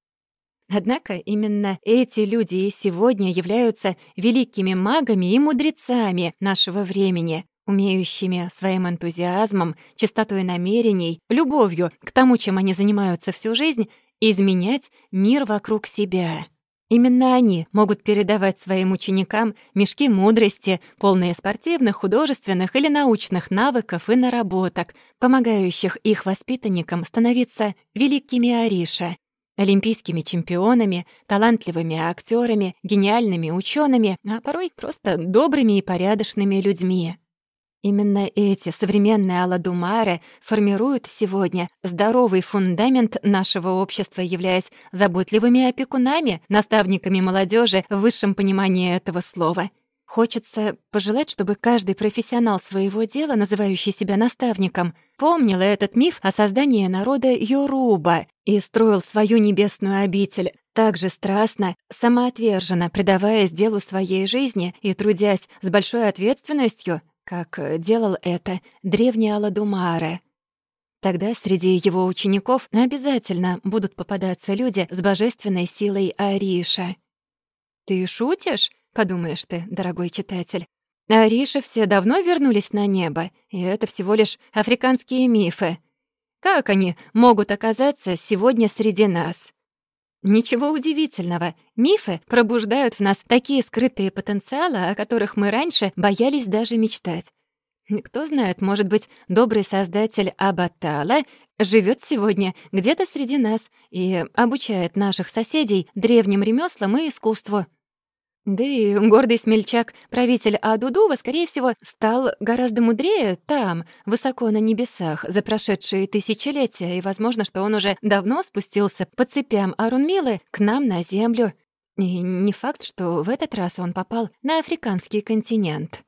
Однако именно эти люди и сегодня являются великими магами и мудрецами нашего времени, умеющими своим энтузиазмом, чистотой намерений, любовью к тому, чем они занимаются всю жизнь, изменять мир вокруг себя. Именно они могут передавать своим ученикам мешки мудрости, полные спортивных, художественных или научных навыков и наработок, помогающих их воспитанникам становиться великими Ариша, олимпийскими чемпионами, талантливыми актерами, гениальными учеными, а порой просто добрыми и порядочными людьми. Именно эти современные Аладумары формируют сегодня здоровый фундамент нашего общества, являясь заботливыми опекунами, наставниками молодежи в высшем понимании этого слова. Хочется пожелать, чтобы каждый профессионал своего дела, называющий себя наставником, помнил этот миф о создании народа Йоруба и строил свою небесную обитель так же страстно, самоотверженно, предаваясь делу своей жизни и трудясь с большой ответственностью, как делал это древний Аладумаре. Тогда среди его учеников обязательно будут попадаться люди с божественной силой Ариша. «Ты шутишь?» подумаешь ты, дорогой читатель. Ариши все давно вернулись на небо, и это всего лишь африканские мифы. Как они могут оказаться сегодня среди нас? Ничего удивительного. Мифы пробуждают в нас такие скрытые потенциалы, о которых мы раньше боялись даже мечтать. Кто знает, может быть, добрый создатель Абатала живет сегодня где-то среди нас и обучает наших соседей древним ремеслам и искусству. Да и гордый смельчак, правитель Адудува, скорее всего, стал гораздо мудрее там, высоко на небесах, за прошедшие тысячелетия, и возможно, что он уже давно спустился по цепям Арунмилы к нам на землю. И не факт, что в этот раз он попал на африканский континент.